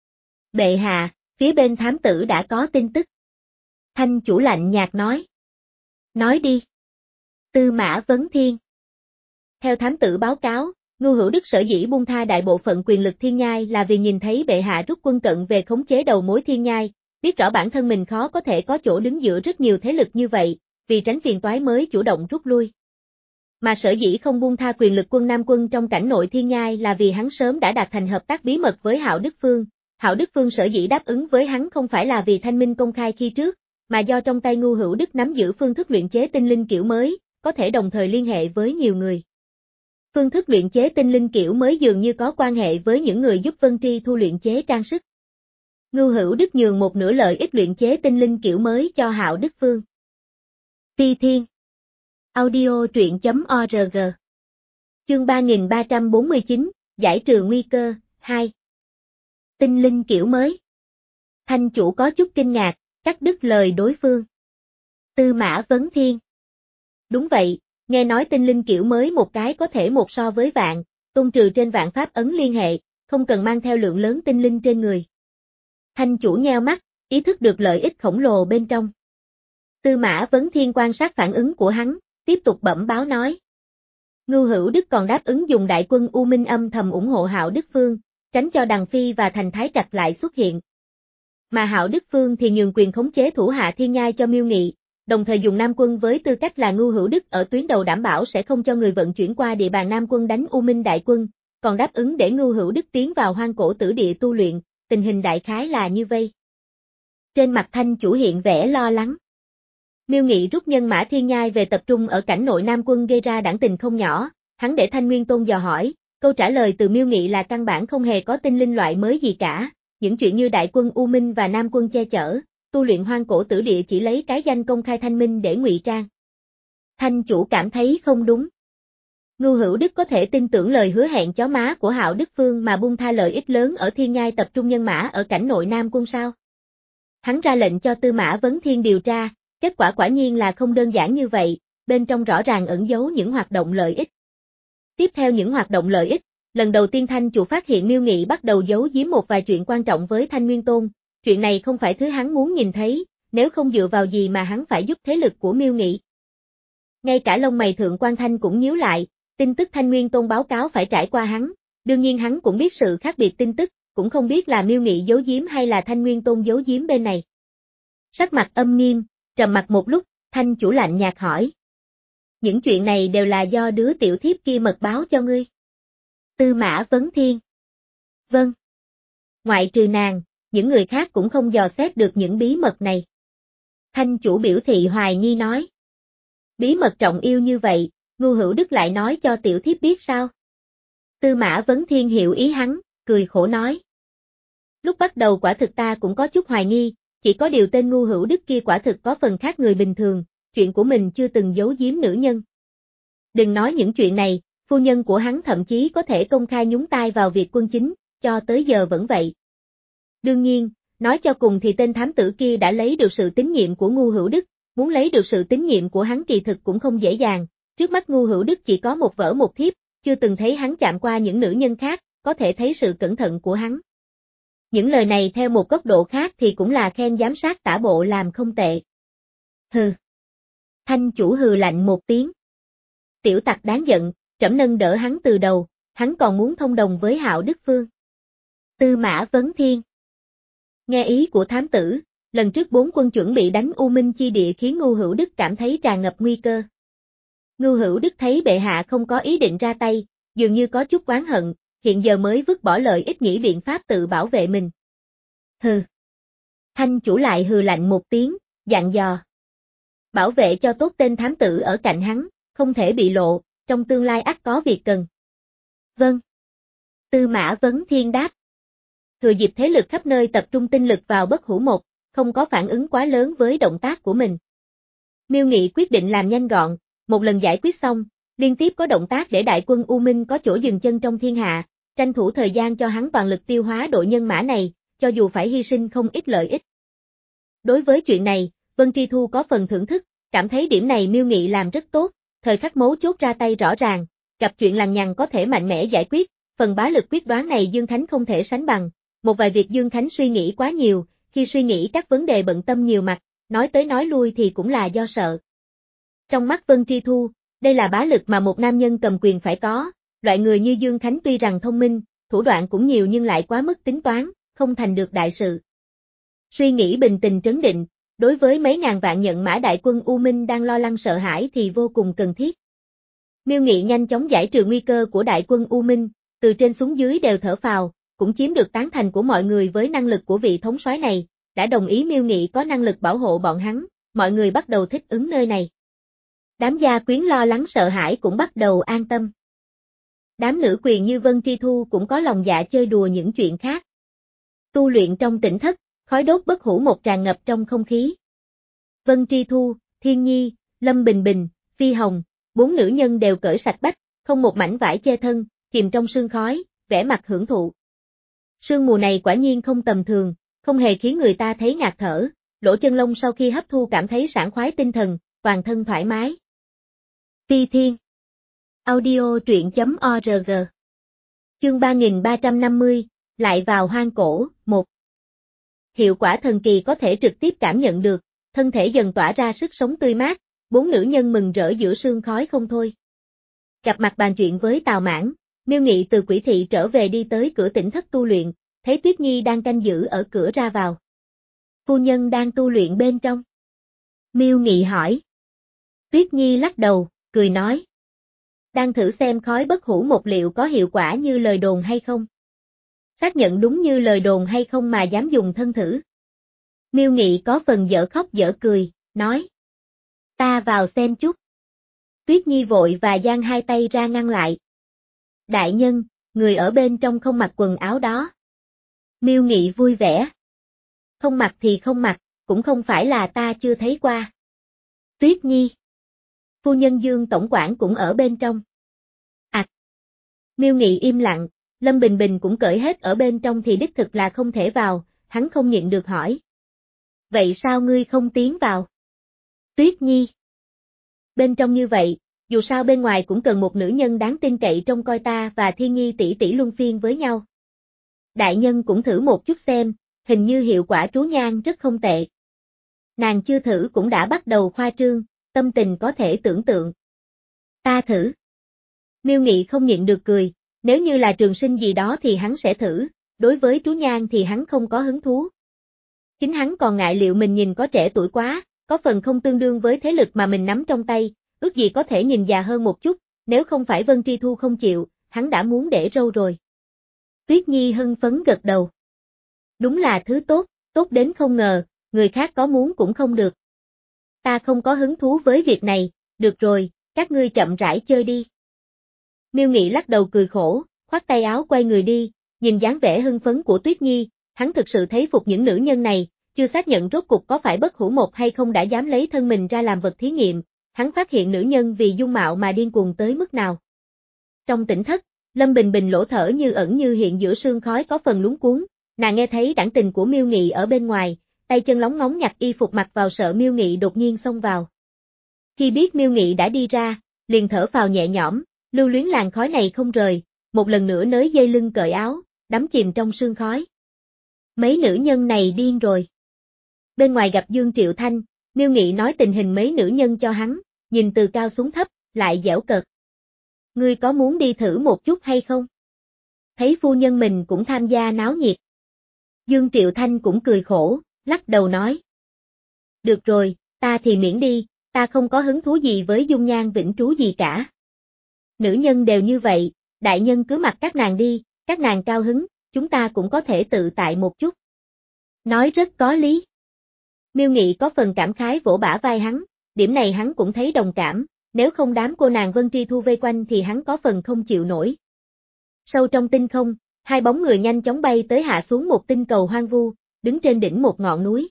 Bệ hạ, phía bên thám tử đã có tin tức. Thanh chủ lạnh nhạt nói. Nói đi. Tư Mã Vấn Thiên. Theo thám tử báo cáo, Ngưu Hữu Đức sở dĩ buông tha đại bộ phận quyền lực thiên nhai là vì nhìn thấy bệ hạ rút quân cận về khống chế đầu mối thiên nhai, biết rõ bản thân mình khó có thể có chỗ đứng giữa rất nhiều thế lực như vậy, vì tránh phiền toái mới chủ động rút lui. Mà sở dĩ không buông tha quyền lực quân Nam quân trong cảnh nội thiên nhai là vì hắn sớm đã đạt thành hợp tác bí mật với Hạo Đức Phương. Hạo Đức Phương sở dĩ đáp ứng với hắn không phải là vì thanh minh công khai khi trước, mà do trong tay Ngưu Hữu Đức nắm giữ phương thức luyện chế tinh linh kiểu mới, có thể đồng thời liên hệ với nhiều người. Phương thức luyện chế tinh linh kiểu mới dường như có quan hệ với những người giúp Vân Tri Thu luyện chế trang sức. Ngưu Hữu Đức nhường một nửa lợi ích luyện chế tinh linh kiểu mới cho Hạo Đức Phương. Phi Thiên. Audio truyện chấm org. Chương ba nghìn ba trăm bốn mươi chín, giải trừ nguy cơ, hai. Tinh linh kiểu mới. Thanh chủ có chút kinh ngạc, cắt đứt lời đối phương. Tư Mã Vấn Thiên. Đúng vậy, nghe nói tinh linh kiểu mới một cái có thể một so với vạn, tung trừ trên vạn pháp ấn liên hệ, không cần mang theo lượng lớn tinh linh trên người. Thanh chủ nheo mắt, ý thức được lợi ích khổng lồ bên trong. Tư Mã Vấn Thiên quan sát phản ứng của hắn, tiếp tục bẩm báo nói. Ngưu Hữu Đức còn đáp ứng dùng đại quân U Minh âm thầm ủng hộ Hạo Đức Phương, tránh cho Đằng Phi và Thành Thái Trạch lại xuất hiện. Mà Hạo Đức Phương thì nhường quyền khống chế thủ hạ thiên nhai cho Miêu Nghị, đồng thời dùng Nam quân với tư cách là Ngưu Hữu Đức ở tuyến đầu đảm bảo sẽ không cho người vận chuyển qua địa bàn Nam quân đánh U Minh đại quân, còn đáp ứng để Ngưu Hữu Đức tiến vào hoang cổ tử địa tu luyện, tình hình đại khái là như vây. Trên mặt Thanh chủ hiện vẻ lo lắng. Miêu Nghị rút nhân mã thiên nhai về tập trung ở cảnh nội Nam quân gây ra đảng tình không nhỏ, hắn để Thanh Nguyên Tôn dò hỏi, câu trả lời từ Miêu Nghị là căn bản không hề có tinh linh loại mới gì cả, những chuyện như đại quân U Minh và Nam quân che chở, tu luyện hoang cổ tử địa chỉ lấy cái danh công khai thanh minh để ngụy trang. Thanh chủ cảm thấy không đúng. Ngưu Hữu Đức có thể tin tưởng lời hứa hẹn chó má của Hạo Đức Phương mà buông tha lợi ích lớn ở thiên nhai tập trung nhân mã ở cảnh nội Nam quân sao? Hắn ra lệnh cho Tư Mã Vấn Thiên điều tra, kết quả quả nhiên là không đơn giản như vậy, bên trong rõ ràng ẩn giấu những hoạt động lợi ích. Tiếp theo những hoạt động lợi ích, lần đầu tiên Thanh chủ phát hiện Miêu Nghị bắt đầu giấu giếm một vài chuyện quan trọng với Thanh Nguyên Tôn, chuyện này không phải thứ hắn muốn nhìn thấy, nếu không dựa vào gì mà hắn phải giúp thế lực của Miêu Nghị. Ngay cả lông mày Thượng quan Thanh cũng nhíu lại, tin tức Thanh Nguyên Tôn báo cáo phải trải qua hắn, đương nhiên hắn cũng biết sự khác biệt tin tức, cũng không biết là Miêu Nghị giấu giếm hay là Thanh Nguyên Tôn giấu giếm bên này. Sắc mặt âm nghiêm, trầm mặt một lúc, Thanh chủ lạnh nhạt hỏi. Những chuyện này đều là do đứa tiểu thiếp kia mật báo cho ngươi. Tư Mã Vấn Thiên. Vâng. Ngoại trừ nàng, những người khác cũng không dò xét được những bí mật này. Thanh chủ biểu thị hoài nghi nói. Bí mật trọng yêu như vậy, Ngưu Hữu Đức lại nói cho tiểu thiếp biết sao? Tư Mã Vấn Thiên hiểu ý hắn, cười khổ nói. Lúc bắt đầu quả thực ta cũng có chút hoài nghi, chỉ có điều tên Ngưu Hữu Đức kia quả thực có phần khác người bình thường, chuyện của mình chưa từng giấu giếm nữ nhân. Đừng nói những chuyện này, phu nhân của hắn thậm chí có thể công khai nhúng tay vào việc quân chính, cho tới giờ vẫn vậy. Đương nhiên, nói cho cùng thì tên thám tử kia đã lấy được sự tín nhiệm của Ngưu Hữu Đức, muốn lấy được sự tín nhiệm của hắn kỳ thực cũng không dễ dàng, trước mắt Ngưu Hữu Đức chỉ có một vợ một thiếp, chưa từng thấy hắn chạm qua những nữ nhân khác, có thể thấy sự cẩn thận của hắn. Những lời này theo một góc độ khác thì cũng là khen giám sát tả bộ làm không tệ. Hừ. Thanh chủ hừ lạnh một tiếng. Tiểu tặc đáng giận, trẫm nâng đỡ hắn từ đầu, hắn còn muốn thông đồng với Hạo Đức Phương. Tư Mã Vấn Thiên. Nghe ý của thám tử, lần trước bốn quân chuẩn bị đánh U Minh chi địa khiến Ngưu Hữu Đức cảm thấy tràn ngập nguy cơ. Ngưu Hữu Đức thấy bệ hạ không có ý định ra tay, dường như có chút oán hận, hiện giờ mới vứt bỏ lợi ích nghĩ biện pháp tự bảo vệ mình. Hừ. Thanh chủ lại hừ lạnh một tiếng, dặn dò. Bảo vệ cho tốt tên thám tử ở cạnh hắn, không thể bị lộ, trong tương lai ắt có việc cần. Vâng. Tư Mã Vấn Thiên đáp. Thừa dịp thế lực khắp nơi tập trung tinh lực vào Bất Hủ Một, không có phản ứng quá lớn với động tác của mình. Miêu Nghị quyết định làm nhanh gọn, một lần giải quyết xong, liên tiếp có động tác để đại quân U Minh có chỗ dừng chân trong thiên hạ, tranh thủ thời gian cho hắn toàn lực tiêu hóa đội nhân mã này, cho dù phải hy sinh không ít lợi ích. Đối với chuyện này, Vân Tri Thu có phần thưởng thức, cảm thấy điểm này Miêu Nghị làm rất tốt, thời khắc mấu chốt ra tay rõ ràng, gặp chuyện lằng nhằng có thể mạnh mẽ giải quyết, phần bá lực quyết đoán này Dương Khánh không thể sánh bằng. Một vài việc Dương Khánh suy nghĩ quá nhiều, khi suy nghĩ các vấn đề bận tâm nhiều mặt, nói tới nói lui thì cũng là do sợ. Trong mắt Vân Tri Thu, đây là bá lực mà một nam nhân cầm quyền phải có, loại người như Dương Khánh tuy rằng thông minh, thủ đoạn cũng nhiều nhưng lại quá mức tính toán, không thành được đại sự. Suy nghĩ bình tĩnh trấn định, đối với mấy ngàn vạn nhận mã đại quân U Minh đang lo lắng sợ hãi thì vô cùng cần thiết. Miêu Nghị nhanh chóng giải trừ nguy cơ của đại quân U Minh, từ trên xuống dưới đều thở phào, cũng chiếm được tán thành của mọi người với năng lực của vị thống soái này, đã đồng ý Miêu Nghị có năng lực bảo hộ bọn hắn, mọi người bắt đầu thích ứng nơi này. Đám gia quyến lo lắng sợ hãi cũng bắt đầu an tâm. Đám nữ quyền như Vân Tri Thu cũng có lòng dạ chơi đùa những chuyện khác. Tu luyện trong tỉnh thất, khói đốt Bất Hủ Một tràn ngập trong không khí. Vân Tri Thu, Thiên Nhi, Lâm Bình Bình, Phi Hồng, bốn nữ nhân đều cởi sạch bách, không một mảnh vải che thân, chìm trong sương khói, vẻ mặt hưởng thụ. Sương mù này quả nhiên không tầm thường, không hề khiến người ta thấy ngạt thở, lỗ chân lông sau khi hấp thu cảm thấy sảng khoái tinh thần, toàn thân thoải mái. Phi Thiên. Audio truyện chấm org. Chương ba nghìn ba trăm năm mươi, lại vào hoang cổ, một. Hiệu quả thần kỳ có thể trực tiếp cảm nhận được, thân thể dần tỏa ra sức sống tươi mát, bốn nữ nhân mừng rỡ giữa sương khói không thôi. Gặp mặt bàn chuyện với Tào Mãn, Miêu Nghị từ Quỷ Thị trở về đi tới cửa tỉnh thất tu luyện, thấy Tuyết Nhi đang canh giữ ở cửa ra vào. Phu nhân đang tu luyện bên trong. Miêu Nghị hỏi. Tuyết Nhi lắc đầu, cười nói. Đang thử xem khói Bất Hủ Một liệu có hiệu quả như lời đồn hay không. Xác nhận đúng như lời đồn hay không mà dám dùng thân thử. Miêu Nghị có phần dở khóc dở cười, nói. Ta vào xem chút. Tuyết Nhi vội và giang hai tay ra ngăn lại. Đại nhân, người ở bên trong không mặc quần áo đó. Miêu Nghị vui vẻ. Không mặc thì không mặc, cũng không phải là ta chưa thấy qua. Tuyết Nhi. Phu nhân Dương tổng quản cũng ở bên trong. À. Miêu Nghị im lặng, Lâm Bình Bình cũng cởi hết ở bên trong thì đích thực là không thể vào, hắn không nhịn được hỏi. Vậy sao ngươi không tiến vào? Tuyết Nhi. Bên trong như vậy, dù sao bên ngoài cũng cần một nữ nhân đáng tin cậy trông coi ta và Thiên Nhi tỷ tỷ luân phiên với nhau. Đại nhân cũng thử một chút xem, hình như hiệu quả trú nhang rất không tệ. Nàng chưa thử cũng đã bắt đầu khoa trương, tâm tình có thể tưởng tượng. Ta thử. Miêu Nghị không nhịn được cười, nếu như là trường sinh gì đó thì hắn sẽ thử, đối với trú nhang thì hắn không có hứng thú. Chính hắn còn ngại liệu mình nhìn có trẻ tuổi quá, có phần không tương đương với thế lực mà mình nắm trong tay, ước gì có thể nhìn già hơn một chút, nếu không phải Vân Tri Thu không chịu, hắn đã muốn để râu rồi. Tuyết Nhi hưng phấn gật đầu. Đúng là thứ tốt, tốt đến không ngờ, người khác có muốn cũng không được. Ta không có hứng thú với việc này, được rồi, các ngươi chậm rãi chơi đi. Miêu Nghị lắc đầu cười khổ, khoác tay áo quay người đi, nhìn dáng vẻ hưng phấn của Tuyết Nhi, hắn thực sự thấy phục những nữ nhân này, chưa xác nhận rốt cục có phải Bất Hủ Một hay không đã dám lấy thân mình ra làm vật thí nghiệm, hắn phát hiện nữ nhân vì dung mạo mà điên cuồng tới mức nào. Trong tỉnh thất, Lâm Bình Bình lỗ thở như ẩn như hiện giữa sương khói có phần lúng cuốn, nàng nghe thấy đảng tình của Miêu Nghị ở bên ngoài, tay chân lóng ngóng nhặt y phục mặc vào sợ Miêu Nghị đột nhiên xông vào. Khi biết Miêu Nghị đã đi ra, liền thở phào nhẹ nhõm, lưu luyến làn khói này không rời, một lần nữa nới dây lưng cởi áo, đắm chìm trong sương khói. Mấy nữ nhân này điên rồi. Bên ngoài gặp Dương Triệu Thanh, Miêu Nghị nói tình hình mấy nữ nhân cho hắn, nhìn từ cao xuống thấp, lại giễu cợt. Ngươi có muốn đi thử một chút hay không? Thấy phu nhân mình cũng tham gia náo nhiệt. Dương Triệu Thanh cũng cười khổ, lắc đầu nói. Được rồi, ta thì miễn đi, ta không có hứng thú gì với dung nhan vĩnh trú gì cả. Nữ nhân đều như vậy, đại nhân cứ mặc các nàng đi, các nàng cao hứng, chúng ta cũng có thể tự tại một chút. Nói rất có lý. Miêu Nghị có phần cảm khái vỗ bả vai hắn, điểm này hắn cũng thấy đồng cảm, nếu không đám cô nàng Vân Tri Thu vây quanh thì hắn có phần không chịu nổi. Sâu trong tinh không, hai bóng người nhanh chóng bay tới hạ xuống một tinh cầu hoang vu, đứng trên đỉnh một ngọn núi.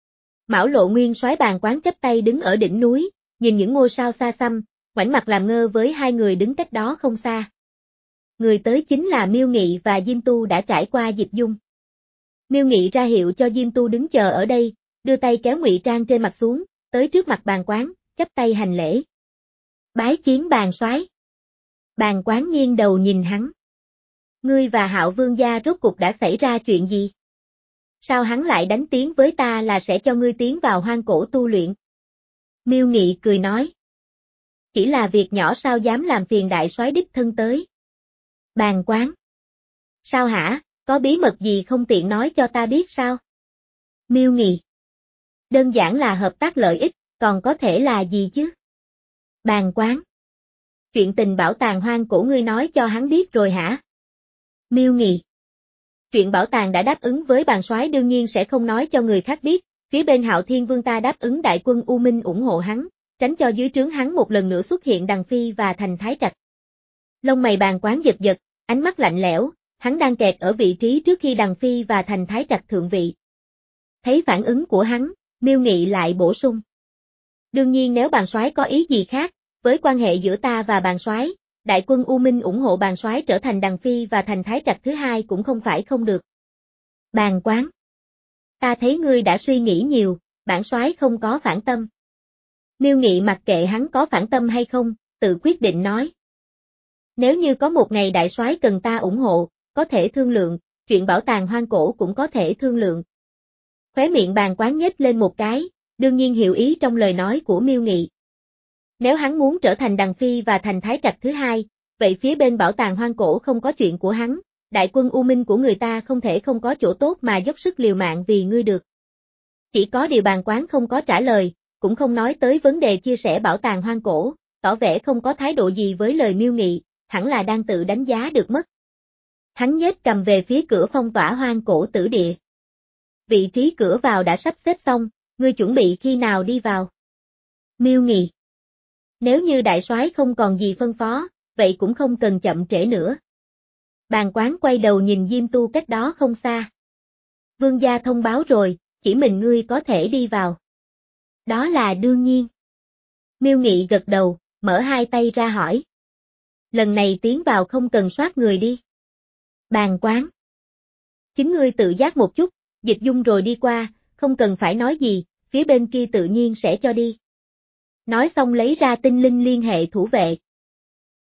Mão Lộ Nguyên soái Bàn Quán chắp tay đứng ở đỉnh núi, nhìn những ngôi sao xa xăm, ngoảnh mặt làm ngơ với hai người đứng cách đó không xa. Người tới chính là Miêu Nghị và Diêm Tu đã trải qua dịch dung. Miêu Nghị ra hiệu cho Diêm Tu đứng chờ ở đây, đưa tay kéo ngụy trang trên mặt xuống, tới trước mặt Bàn Quán, chắp tay hành lễ. Bái kiến Bàn soái. Bàn Quán nghiêng đầu nhìn hắn. Ngươi và Hạo Vương gia rốt cục đã xảy ra chuyện gì? Sao hắn lại đánh tiếng với ta là sẽ cho ngươi tiến vào hoang cổ tu luyện? Miêu Nghị cười nói. Chỉ là việc nhỏ sao dám làm phiền đại soái đích thân tới. Bàn Quán. Sao hả, có bí mật gì không tiện nói cho ta biết sao? Miêu Nghị. Đơn giản là hợp tác lợi ích, còn có thể là gì chứ? Bàn Quán. Chuyện tình bảo tàng hoang cổ ngươi nói cho hắn biết rồi hả? Miêu Nghị. Chuyện bảo tàng đã đáp ứng với Bàn soái đương nhiên sẽ không nói cho người khác biết, phía bên Hạo Thiên Vương ta đáp ứng đại quân U Minh ủng hộ hắn, tránh cho dưới trướng hắn một lần nữa xuất hiện Đằng Phi và Thành Thái Trạch. Lông mày Bàn Quán giật giật, ánh mắt lạnh lẽo, hắn đang kẹt ở vị trí trước khi Đằng Phi và Thành Thái Trạch thượng vị. Thấy phản ứng của hắn, Miêu Nghị lại bổ sung. Đương nhiên nếu Bàn soái có ý gì khác, với quan hệ giữa ta và Bàn soái, đại quân U Minh ủng hộ Bàn soái trở thành Đằng Phi và Thành Thái Trạch thứ hai cũng không phải không được. Bàn Quán. Ta thấy ngươi đã suy nghĩ nhiều, bản soái không có phản tâm. Miêu Nghị mặc kệ hắn có phản tâm hay không, tự quyết định nói. Nếu như có một ngày đại soái cần ta ủng hộ, có thể thương lượng, chuyện bảo tàng hoang cổ cũng có thể thương lượng. Khóe miệng Bàn Quán nhếch lên một cái, đương nhiên hiểu ý trong lời nói của Miêu Nghị. Nếu hắn muốn trở thành Đằng Phi và Thành Thái Trạch thứ hai, vậy phía bên bảo tàng hoang cổ không có chuyện của hắn, đại quân U Minh của người ta không thể không có chỗ tốt mà dốc sức liều mạng vì ngươi được. Chỉ có điều Bàn Quán không có trả lời, cũng không nói tới vấn đề chia sẻ bảo tàng hoang cổ, tỏ vẻ không có thái độ gì với lời Miêu Nghị, hẳn là đang tự đánh giá được mất. Hắn nhếch cầm về phía cửa phong tỏa hoang cổ tử địa. Vị trí cửa vào đã sắp xếp xong, ngươi chuẩn bị khi nào đi vào? Miêu Nghị. Nếu như đại soái không còn gì phân phó, vậy cũng không cần chậm trễ nữa. Bàn Quán quay đầu nhìn Diêm Tu cách đó không xa. Vương gia thông báo rồi, chỉ mình ngươi có thể đi vào. Đó là đương nhiên. Miêu Nghị gật đầu, mở hai tay ra hỏi. Lần này tiến vào không cần soát người đi. Bàn Quán. Chính ngươi tự giác một chút, dịch dung rồi đi qua, không cần phải nói gì, phía bên kia tự nhiên sẽ cho đi. Nói xong lấy ra tinh linh liên hệ thủ vệ.